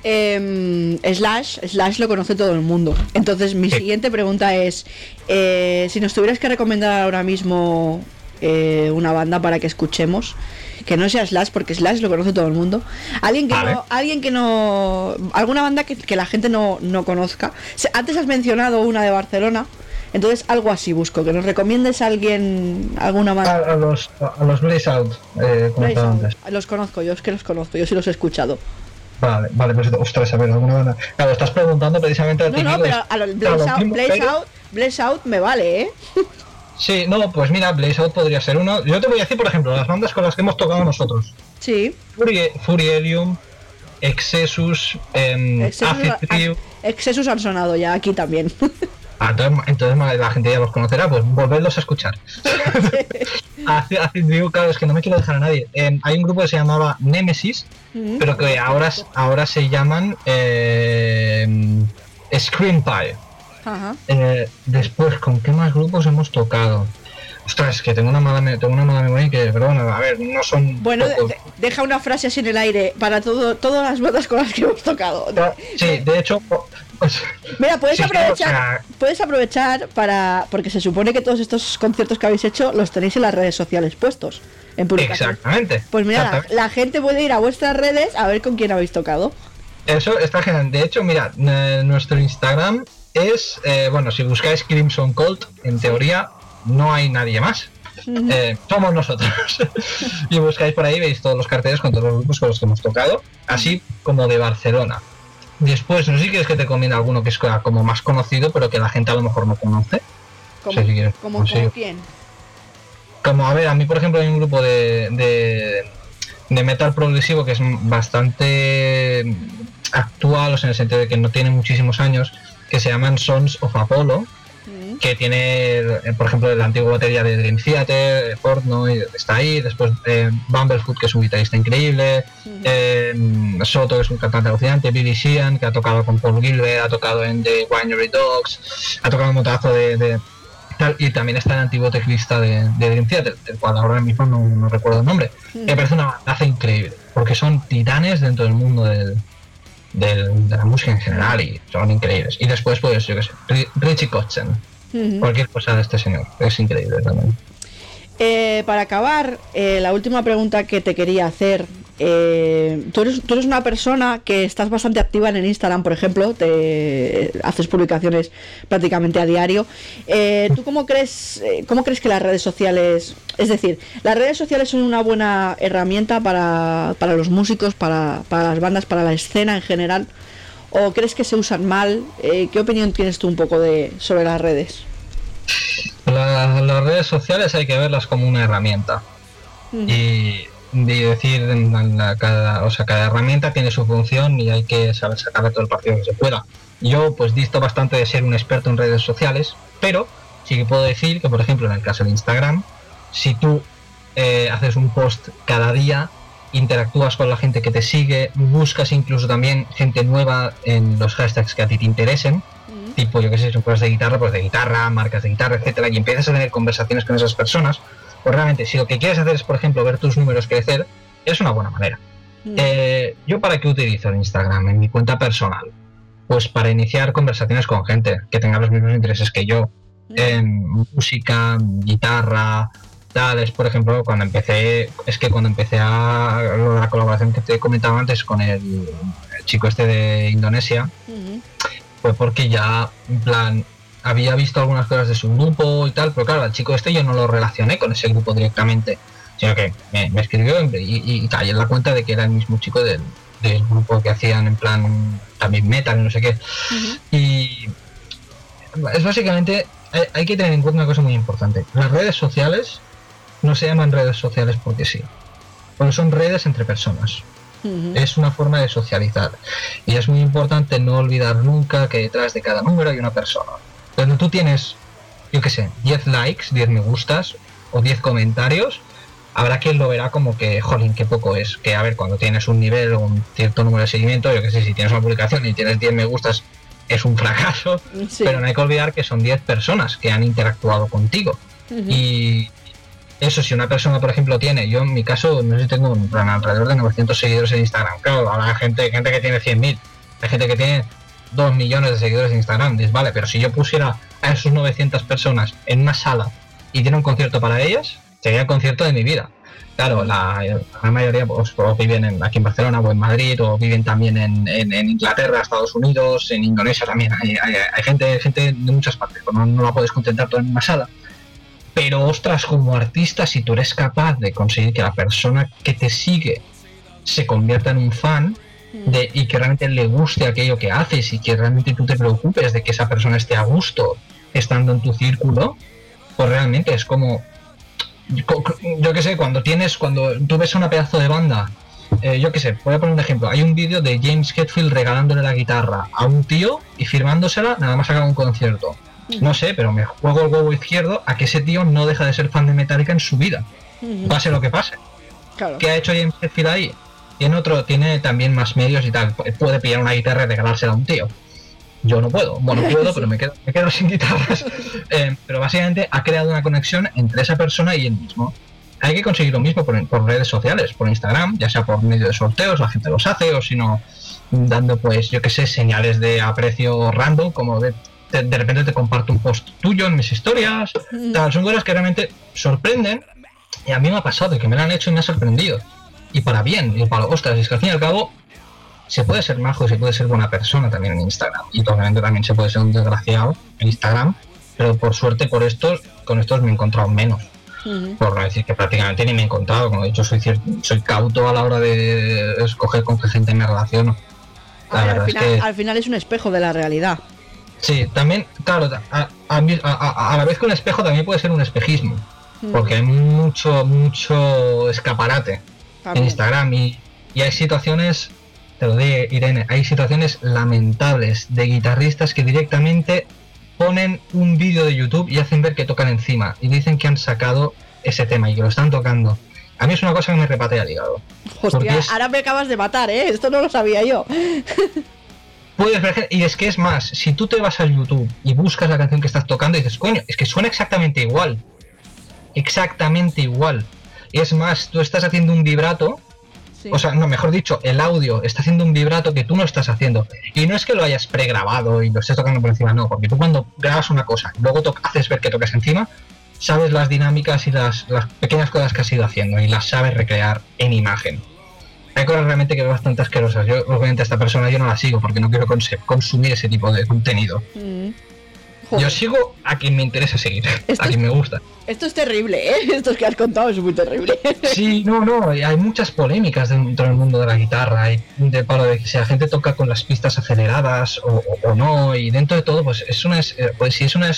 Em, Slash, Slash lo conoce todo el mundo. Entonces mi Sí. siguiente pregunta es, eh, si nos tuvieras que recomendar ahora mismo eh, una banda para que escuchemos, que no sea Slash, porque Slash lo conoce todo el mundo, alguien que Vale. no, alguien que no, alguna banda que, que la gente no, no conozca. Se- Antes has mencionado una de Barcelona, entonces algo así busco, que nos recomiendes a alguien, alguna A, banda. a los, a los Blaze Out, eh, como estaba antes. Los conozco, yo es que los conozco, yo sí los he escuchado. Vale, vale, pues ostras, a ver, alguna banda. Claro, estás preguntando precisamente a No, ti. no, digo, pero es- a los claro, Blaze Out, primo, Blaze pero- Out, Blaze Out me vale, ¿eh? Sí, no, pues mira, Blaze Out podría ser uno. Yo te voy a decir, por ejemplo, las bandas con las que hemos tocado nosotros. Sí. Fury, Furielium, Excessus, em, Excesos, Acid Trio. excesos han sonado ya aquí también. Ah, entonces, entonces la gente ya los conocerá, pues volverlos a escuchar. Acid Acid Trio, claro, es que no me quiero dejar a nadie. Em, hay un grupo que se llamaba Nemesis, pero que ahora, ahora se llaman eh, Scream Pie. Ajá. Eh, después, ¿con qué más grupos hemos tocado? Ostras, es que tengo una mala, me- tengo una mala memoria que, pero bueno, a ver, no son Bueno, de- pocos. de- deja una frase así en el aire para todo, todas las bandas con las que hemos tocado. Sí, de hecho, pues, Mira, puedes sí, aprovechar, claro, o sea, puedes aprovechar para, porque se supone que todos estos conciertos que habéis hecho los tenéis en las redes sociales puestos, en publicación. exactamente. Pues mira, la, exactamente. la gente puede ir a vuestras redes a ver con quién habéis tocado. Eso está genial. De hecho, mira, eh, nuestro Instagram es, eh, bueno, si buscáis Crimson Cult, en teoría no hay nadie más. Eh, somos nosotros. Y buscáis por ahí, veis todos los carteles con todos los grupos con los que hemos tocado, así como de Barcelona. Después, no sé si quieres que te recomiende alguno que es como más conocido, pero que la gente a lo mejor no conoce. Como, Sí, si quieres. como, Sí. como quién. Como, a ver, a mí por ejemplo hay un grupo de, de, de metal progresivo que es bastante actual, o sea, en el sentido de que no tiene muchísimos años, que se llaman Sons of Apollo, Mm. que tiene, eh, por ejemplo, la antigua batería de Dream Theater, Portnoy, está ahí, después eh, Bumblefoot, que es un guitarrista increíble, Ujú. eh, Soto, que es un cantante alucinante, Billy Sheehan, que ha tocado con Paul Gilbert, ha tocado en The Winery Dogs, ha tocado un montazo de, de tal, y también está el antiguo teclista de, de Dream Theater, del cual ahora mismo no, no recuerdo el nombre. Mm. Me parece una bandaza increíble, porque son titanes dentro del mundo del, del, de la música en general y son increíbles. Y después, pues, yo qué sé, Richie Kotzen, mm-hmm. cualquier cosa de este señor, es increíble también. Eh, para acabar, eh, la última pregunta que te quería hacer. Eh, tú, eres, tú eres una persona que estás bastante activa en el Instagram, por ejemplo, te haces publicaciones prácticamente a diario. Eh, ¿Tú cómo crees, eh, cómo crees que las redes sociales, es decir, las redes sociales son una buena herramienta para, para los músicos, para, para las bandas, para la escena en general? ¿O crees que se usan mal? Eh, ¿Qué opinión tienes tú un poco de sobre las redes? La, las redes sociales hay que verlas como una herramienta. Mm. Y de decir, la, cada, o sea, cada herramienta tiene su función y hay que saber sacarle todo el partido que se pueda. Yo pues disto bastante de ser un experto en redes sociales, pero sí que puedo decir que, por ejemplo, en el caso de Instagram, si tú eh, haces un post cada día, interactúas con la gente que te sigue, buscas incluso también gente nueva en los hashtags que a ti te interesen, mm. tipo, yo que sé, son cosas de guitarra, pues de guitarra, marcas de guitarra, etcétera, y empiezas a tener conversaciones con esas personas. Pues realmente, si lo que quieres hacer es, por ejemplo, ver tus números crecer, es una buena manera. Mm. Eh, ¿Yo para qué utilizo el Instagram en mi cuenta personal? Pues para iniciar conversaciones con gente que tenga los mismos intereses que yo. Mm. En música, guitarra, tales, por ejemplo, cuando empecé, es que cuando empecé a la colaboración que te comentaba antes con el, el chico este de Indonesia, mm. fue porque ya, en plan, había visto algunas cosas de su grupo y tal, pero claro, al chico este yo no lo relacioné con ese grupo directamente, sino que me, me escribió y, y, y caí en la cuenta de que era el mismo chico del, del grupo que hacían en plan también metal y no sé qué. Uh-huh. Y es básicamente, hay, hay que tener en cuenta una cosa muy importante. Las redes sociales no se llaman redes sociales porque sí, porque son redes entre personas. Uh-huh. Es una forma de socializar y es muy importante no olvidar nunca que detrás de cada número hay una persona. Cuando tú tienes, yo qué sé, diez likes, diez me gustas o diez comentarios, habrá quien lo verá como que, jolín, qué poco es. Que a ver, cuando tienes un nivel o un cierto número de seguimiento, yo qué sé, si tienes una publicación y tienes diez me gustas, es un fracaso, sí. Pero no hay que olvidar que son diez personas que han interactuado contigo. Uh-huh. Y eso, si una persona, por ejemplo, tiene, yo en mi caso, no sé si tengo un plan alrededor de novecientos seguidores en Instagram. Claro, habrá gente, gente que tiene cien mil, hay gente que tiene dos millones de seguidores en Instagram, dices, vale, pero si yo pusiera a esos novecientas personas en una sala y diera un concierto para ellas, sería el concierto de mi vida. Claro, la, la mayoría pues, pues, viven en, aquí en Barcelona o en Madrid, o viven también en, en, en Inglaterra, Estados Unidos, en Indonesia también. Hay, hay, hay gente, gente de muchas partes, pues no, no la puedes concentrar todo en una sala. Pero ostras, como artista, si tú eres capaz de conseguir que la persona que te sigue se convierta en un fan, De, y que realmente le guste aquello que haces y que realmente tú te preocupes de que esa persona esté a gusto estando en tu círculo, pues realmente es como, yo, yo que sé, cuando tienes, cuando tú ves una pedazo de banda, eh, yo que sé, voy a poner un ejemplo, hay un vídeo de James Hetfield regalándole la guitarra a un tío y firmándosela nada más acaba un concierto. No sé, pero me juego el huevo izquierdo a que ese tío no deja de ser fan de Metallica en su vida, pase lo que pase. Claro. ¿Qué ha hecho James Hetfield ahí? Tiene otro, tiene también más medios y tal, puede pillar una guitarra y regalársela a un tío. Yo no puedo, bueno puedo, pero me quedo, me quedo sin guitarras. Eh, pero básicamente ha creado una conexión entre esa persona y él mismo. Hay que conseguir lo mismo por, por redes sociales, por Instagram, ya sea por medio de sorteos, la gente los hace, o si no, dando pues, yo qué sé, señales de aprecio random, como de, de, de repente te comparto un post tuyo en mis historias, tal, son cosas que realmente sorprenden, y a mí me ha pasado, que me lo han hecho y me ha sorprendido. Y para bien, y para ostras, es que al fin y al cabo se puede ser majo y se puede ser buena persona también en Instagram, y obviamente también se puede ser un desgraciado en Instagram, pero por suerte por estos, con estos me he encontrado menos. Uh-huh. Por no decir que prácticamente ni me he encontrado, como he dicho, soy cier- soy cauto a la hora de escoger con qué gente me relaciono. La ver, al, final, es que, al final es un espejo de la realidad. Sí, también, claro, a, a, a, a la vez que un espejo también puede ser un espejismo, uh-huh. Porque hay mucho, mucho escaparate también en Instagram y, y hay situaciones, te lo digo Irene, hay situaciones lamentables de guitarristas que directamente ponen un vídeo de YouTube y hacen ver que tocan encima y dicen que han sacado ese tema y que lo están tocando. A mí es una cosa que me repatea el hígado. Hostia, es... ahora me acabas de matar, ¿eh? Esto no lo sabía yo. puedes ver, y es que es más, si tú te vas al YouTube y buscas la canción que estás tocando y dices, coño, es que suena exactamente igual, exactamente igual. Y es más, tú estás haciendo un vibrato, sí. O sea, no, mejor dicho, el audio está haciendo un vibrato que tú no estás haciendo. Y no es que lo hayas pregrabado y lo estés tocando por encima, no, porque tú cuando grabas una cosa y luego haces ver que tocas encima, sabes las dinámicas y las, las pequeñas cosas que has ido haciendo y las sabes recrear en imagen. Hay cosas realmente que veo bastante asquerosas. Yo, obviamente, a esta persona yo no la sigo porque no quiero cons- consumir ese tipo de contenido. Mm. Yo sigo a quien me interesa seguir, esto a quien me gusta. Esto es terrible, ¿eh? Esto que has contado es muy terrible. Sí, no, no, hay muchas polémicas dentro del mundo de la guitarra. Hay de palo de que si la gente toca con las pistas aceleradas o, o, o no, y dentro de todo, pues es una, pues si es una,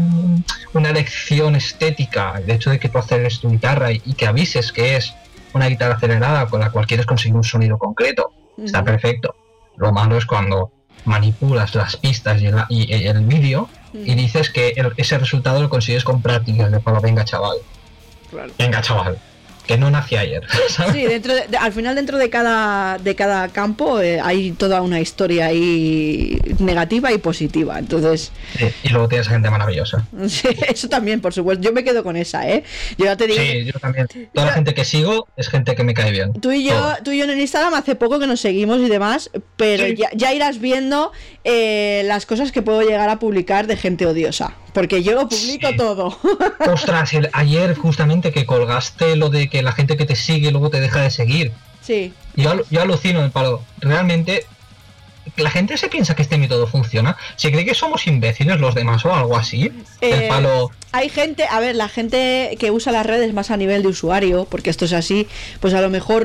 una lección estética, el hecho de que tú aceleres tu guitarra y, y que avises que es una guitarra acelerada con la cual quieres conseguir un sonido concreto, uh-huh. Está perfecto. Lo malo es cuando manipulas las pistas y el, y el vídeo y dices que el, ese resultado lo consigues con prácticas de palo, venga chaval, claro. Venga chaval, que no nací ayer, ¿sabes? Sí, dentro de, de, al final dentro de cada de cada campo eh, hay toda una historia ahí negativa y positiva, entonces... Sí, y luego tienes gente maravillosa. Sí, eso también, por supuesto, yo me quedo con esa, ¿eh? Yo ya te digo... Sí, yo también. Toda yo, la gente que sigo es gente que me cae bien. Tú y yo, Todo. tú y yo en Instagram hace poco que nos seguimos y demás, pero sí. ya, ya irás viendo eh, las cosas que puedo llegar a publicar de gente odiosa. Porque yo lo publico sí. todo. Ostras, el, ayer justamente que colgaste lo de que la gente que te sigue luego te deja de seguir. Sí. Yo, yo alucino el palo. Realmente, la gente se piensa que este método funciona. Se cree que somos imbéciles los demás o algo así. Eh, el palo... Hay gente, a ver, la gente que usa las redes más a nivel de usuario, porque esto es así, pues a lo mejor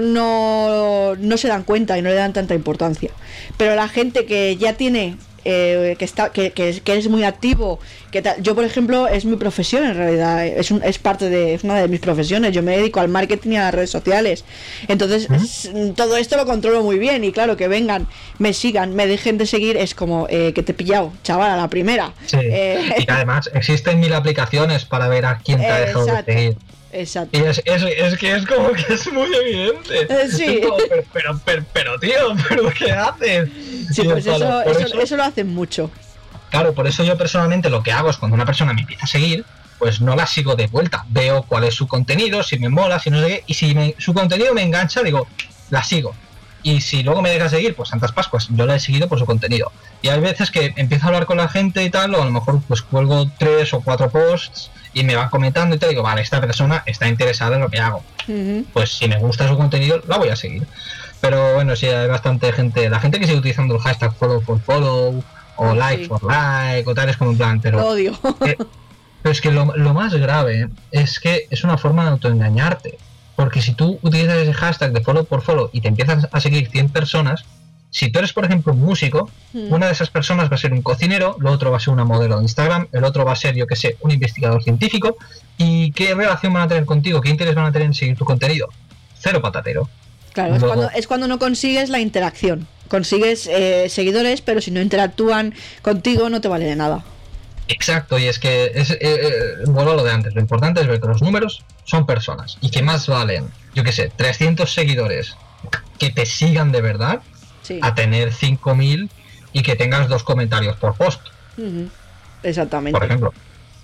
no, no se dan cuenta y no le dan tanta importancia. Pero la gente que ya tiene... Eh, que está que, que, que es muy activo, que tal. Yo por ejemplo es mi profesión en realidad, es, un, es parte de es una de mis profesiones, yo me dedico al marketing y a las redes sociales, entonces ¿Mm? es, todo esto lo controlo muy bien y claro, que vengan, me sigan, me dejen de seguir, es como eh, que te he pillado, chaval, a la primera. Sí. eh, y que además existen mil aplicaciones para ver a quién te ha dejado de seguir. Exacto. Y es, es, es que es como que es muy evidente. Eh, sí. Como, pero, pero, pero, pero, tío, ¿pero qué haces? Sí, y pues eso, eso, eso, eso lo hacen mucho. Claro, por eso yo personalmente lo que hago es cuando una persona me empieza a seguir, pues no la sigo de vuelta. Veo cuál es su contenido, si me mola, si no sé qué, y si me, su contenido me engancha, digo, la sigo. Y si luego me deja seguir, pues Santas Pascuas, yo la he seguido por su contenido. Y hay veces que empiezo a hablar con la gente y tal, o a lo mejor pues cuelgo tres o cuatro posts y me van comentando y te digo, vale, esta persona está interesada en lo que hago. Uh-huh. Pues si me gusta su contenido, la voy a seguir. Pero bueno, sí, hay bastante gente, la gente que sigue utilizando el hashtag follow for follow, o oh, like sí. for like, o tal, es como en plan, pero... Lo odio. Eh, pero es que lo, lo más grave es que es una forma de autoengañarte. Porque si tú utilizas ese hashtag de follow por follow y te empiezas a seguir cien personas, si tú eres, por ejemplo, un músico, mm. una de esas personas va a ser un cocinero, lo otro va a ser una modelo de Instagram, el otro va a ser, yo que sé, un investigador científico. ¿Y qué relación van a tener contigo? ¿Qué interés van a tener en seguir tu contenido? Cero patatero. Claro, Luego, es, cuando, es cuando no consigues la interacción. Consigues eh, seguidores, pero si no interactúan contigo no te vale de nada. Exacto, y es que es, eh, eh, vuelvo a lo de antes, lo importante es ver que los números son personas y que más valen, yo que sé, trescientos seguidores que te sigan de verdad, sí, a tener cinco mil y que tengas dos comentarios por post. Uh-huh. Exactamente. Por ejemplo.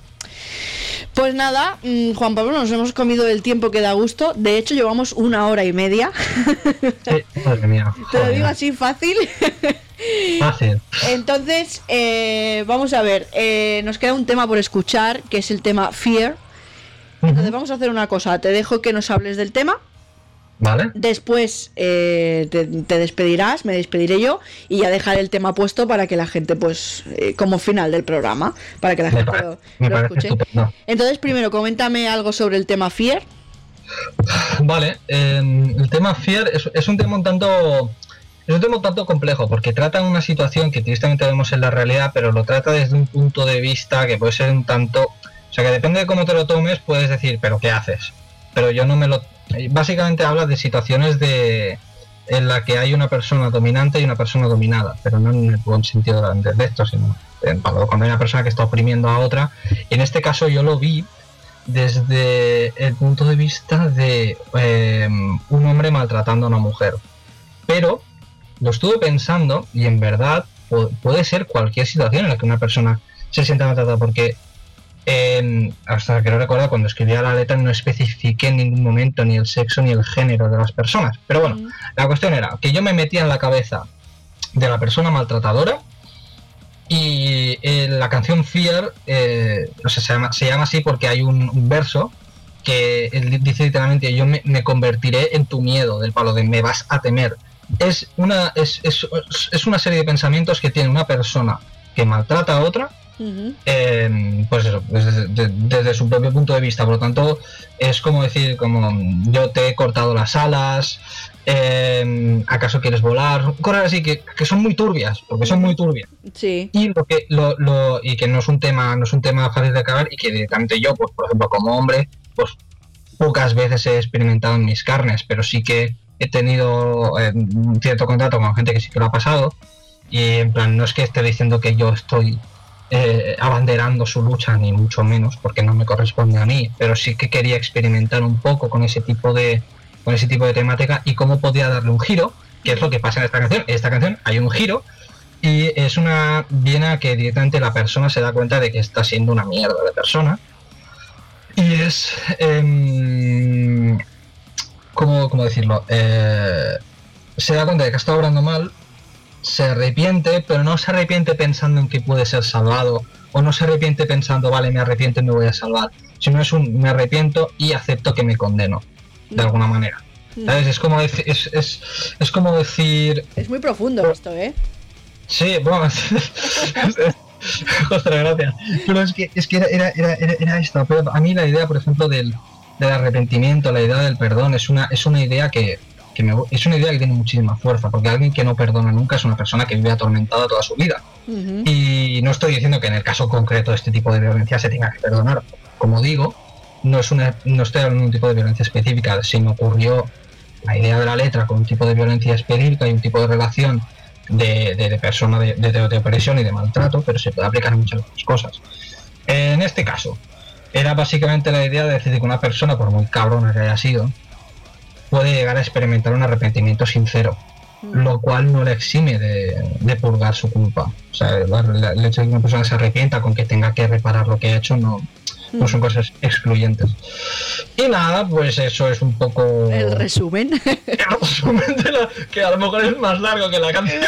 Pues nada, Juan Pablo, nos hemos comido el tiempo que da gusto. De hecho, llevamos una hora y media. Sí, madre mía. Te lo digo así fácil. Fácil. Entonces, eh, vamos a ver. Eh, nos queda un tema por escuchar, que es el tema Fear. Entonces, uh-huh, vamos a hacer una cosa. Te dejo que nos hables del tema. Vale. Después eh, te, te despedirás, me despediré yo y ya dejaré el tema puesto para que la gente, pues, eh, como final del programa, para que la gente pare- lo, lo escuche. Estupendo. Entonces, primero, coméntame algo sobre el tema Fear. Vale, eh, el tema Fear es, es un tema un tanto... Es un tema un tanto complejo porque trata una situación que tristemente vemos en la realidad, pero lo trata desde un punto de vista que puede ser un tanto... O sea, que depende de cómo te lo tomes, puedes decir, ¿pero qué haces? Pero yo no me lo... Básicamente habla de situaciones de en la que hay una persona dominante y una persona dominada, pero no en el buen sentido de, de esto, sino en, cuando hay una persona que está oprimiendo a otra. Y en este caso yo lo vi desde el punto de vista de eh, un hombre maltratando a una mujer. Pero lo estuve pensando y en verdad pu- puede ser cualquier situación en la que una persona se sienta maltratada, porque eh, hasta que no recuerdo, cuando escribía la letra no especifiqué en ningún momento ni el sexo ni el género de las personas. Pero bueno, mm. la cuestión era que yo me metía en la cabeza de la persona maltratadora. Y eh, la canción Fear, eh, o sea, se llama, se llama así porque hay un, un verso que él dice literalmente: yo me, me convertiré en tu miedo, del palo de me vas a temer. Es una, es, es, es una serie de pensamientos que tiene una persona que maltrata a otra, uh-huh. eh, pues eso, desde, de, desde su propio punto de vista. Por lo tanto, es como decir, como yo te he cortado las alas, eh, ¿acaso quieres volar? Cosas así que, que son muy turbias, porque son muy turbias. Sí. Y lo que lo, lo y que no es un tema, no es un tema fácil de acabar, y que directamente yo, pues por ejemplo, como hombre, pues pocas veces he experimentado en mis carnes, pero sí que he tenido eh, un cierto contacto con gente que sí que lo ha pasado. Y en plan, no es que esté diciendo que yo estoy eh, abanderando su lucha, ni mucho menos, porque no me corresponde a mí, pero sí que quería experimentar un poco con ese tipo de con ese tipo de temática y cómo podía darle un giro, que es lo que pasa en esta canción. En esta canción hay un giro y es una viene a que directamente la persona se da cuenta de que está siendo una mierda de persona. Y es eh, ¿cómo, cómo decirlo? Eh, se da cuenta de que ha estado obrando mal, se arrepiente, pero no se arrepiente pensando en que puede ser salvado, o no se arrepiente pensando, vale, me arrepiento y me voy a salvar, sino es un me arrepiento y acepto que me condeno, de alguna manera. ¿Sabes? Es como decir, es, es, es como decir... Es muy profundo esto, ¿eh? Sí, bueno, ostras, gracias. Pero es que, es que era, era, era, era esto, pero a mí la idea, por ejemplo, del, del arrepentimiento, la idea del perdón, es una, es una idea que... Que me, es una idea que tiene muchísima fuerza, porque alguien que no perdona nunca es una persona que vive atormentada toda su vida. Uh-huh. Y no estoy diciendo que en el caso concreto de este tipo de violencia se tenga que perdonar. Como digo, no es una, no estoy hablando de un tipo de violencia específica. Se me ocurrió la idea de la letra con un tipo de violencia específica y un tipo de relación de, de, de persona de, de, de opresión y de maltrato, pero se puede aplicar a muchas otras cosas. En este caso, era básicamente la idea de decir que una persona, por muy cabrona que haya sido, puede llegar a experimentar un arrepentimiento sincero, mm. lo cual no le exime de, de purgar su culpa. O sea, el, el hecho de que una persona se arrepienta con que tenga que reparar lo que ha hecho no, mm. no son cosas excluyentes. Y nada, pues eso es un poco... El resumen. El resumen de la, que a lo mejor es más largo que la canción.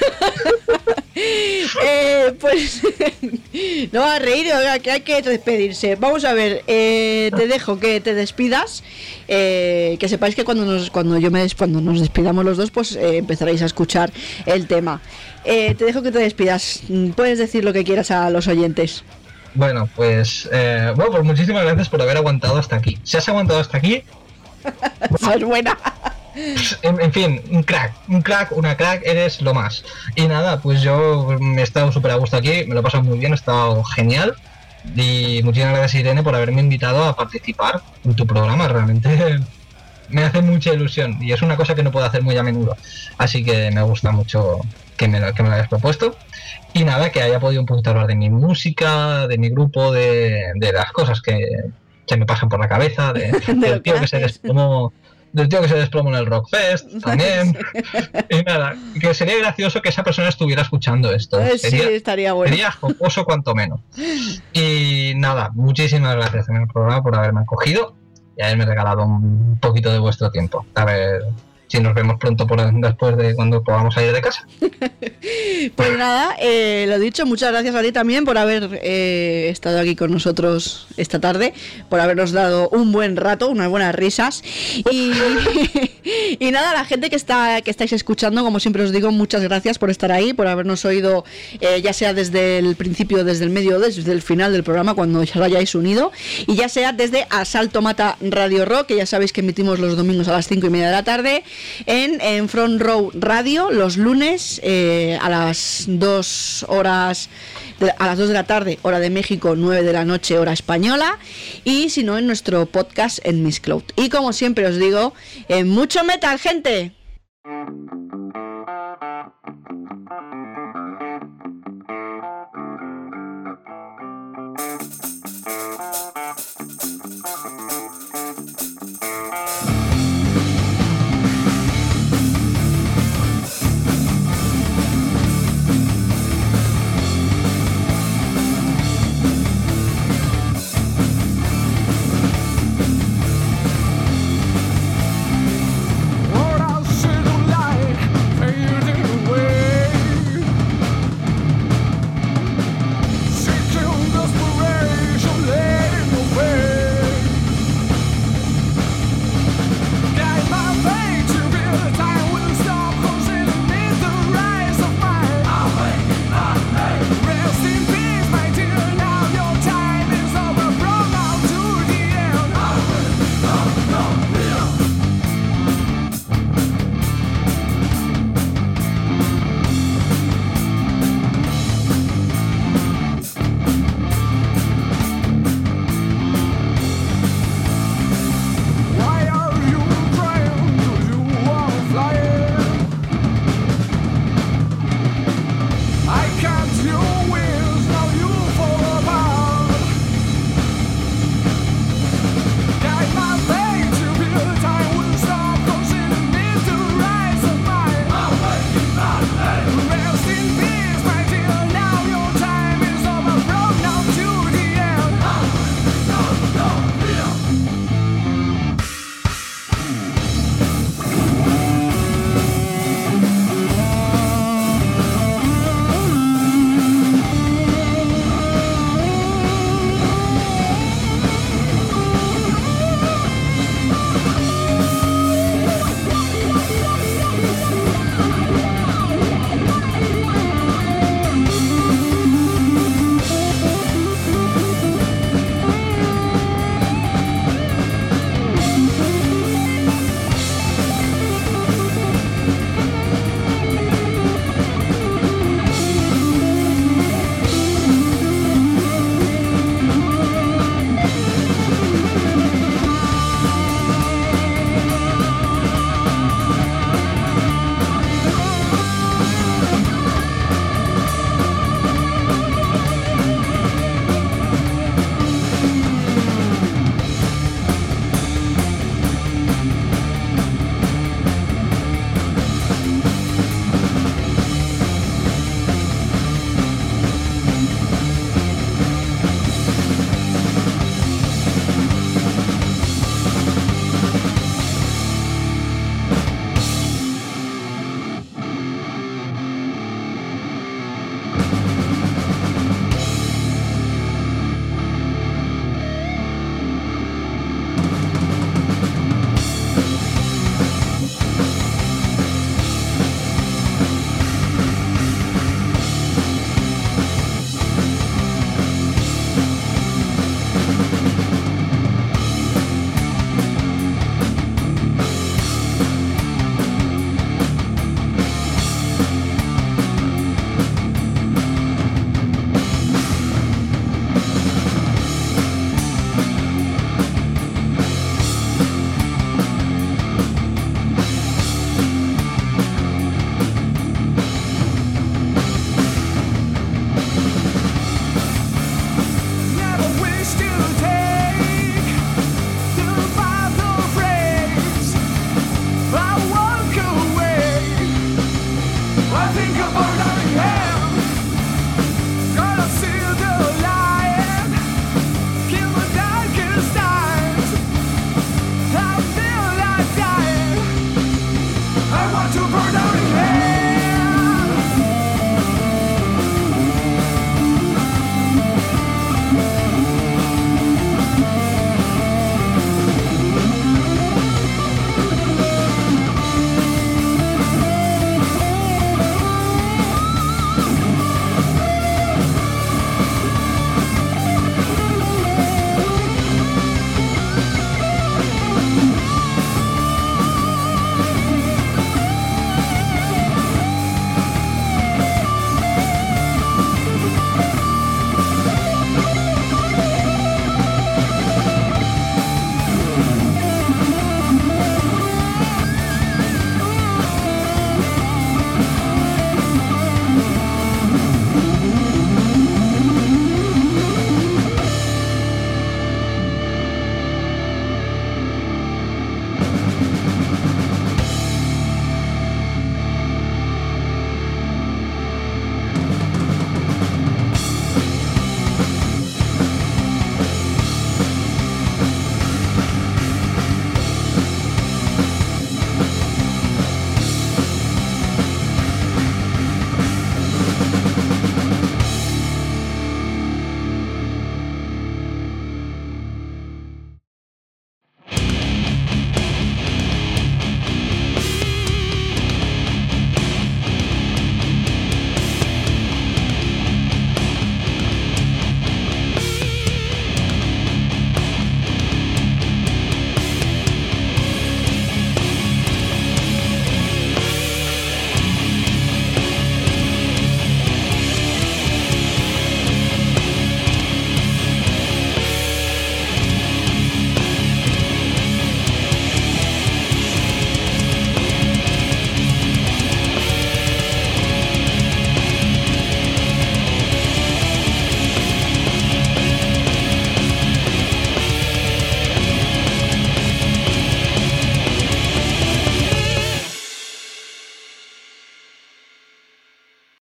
eh, pues no va a reír, oiga, que hay que despedirse. Vamos a ver, eh, te dejo que te despidas, eh, que sepáis que cuando nos cuando yo me des, cuando nos despidamos los dos, pues eh, empezaréis a escuchar el tema. Eh, te dejo que te despidas. Puedes decir lo que quieras a los oyentes. Bueno, pues eh, bueno, pues muchísimas gracias por haber aguantado hasta aquí. Si has aguantado hasta aquí, sos buena. En, en fin, un crack, un crack, una crack, eres lo más. Y nada, pues yo me he estado súper a gusto aquí, me lo he pasado muy bien, he estado genial. Y muchísimas gracias, Irene, por haberme invitado a participar en tu programa. Realmente me hace mucha ilusión y es una cosa que no puedo hacer muy a menudo. Así que me gusta mucho que me, que me lo hayas propuesto. Y nada, que haya podido un poquito hablar de mi música, de mi grupo, de, de las cosas que se me pasan por la cabeza, de, del tío que se desplomó. Del tío que se desplomó en el Rockfest también. Y nada, que sería gracioso que esa persona estuviera escuchando esto. Eh, sería, sí, estaría bueno. Sería jocoso cuanto menos. Y nada, muchísimas gracias en el programa por haberme acogido y haberme regalado un poquito de vuestro tiempo. A ver si nos vemos pronto por después de cuando podamos salir de casa. Pues nada, eh, lo dicho, muchas gracias a ti también por haber eh, estado aquí con nosotros esta tarde, por habernos dado un buen rato, unas buenas risas. Y, y nada, la gente que está que estáis escuchando, como siempre os digo, muchas gracias por estar ahí, por habernos oído, eh, ya sea desde el principio, desde el medio, desde el final del programa, cuando ya lo hayáis unido, y ya sea desde Asalto Mata Radio Rock, que ya sabéis que emitimos los domingos a las cinco y media de la tarde, en, en Front Row Radio, los lunes eh, a las dos horas de, a las dos de la tarde, hora de México, nueve de la noche, hora española, y si no, en nuestro podcast en Miss Cloud. Y como siempre os digo, eh, mucho metal, gente.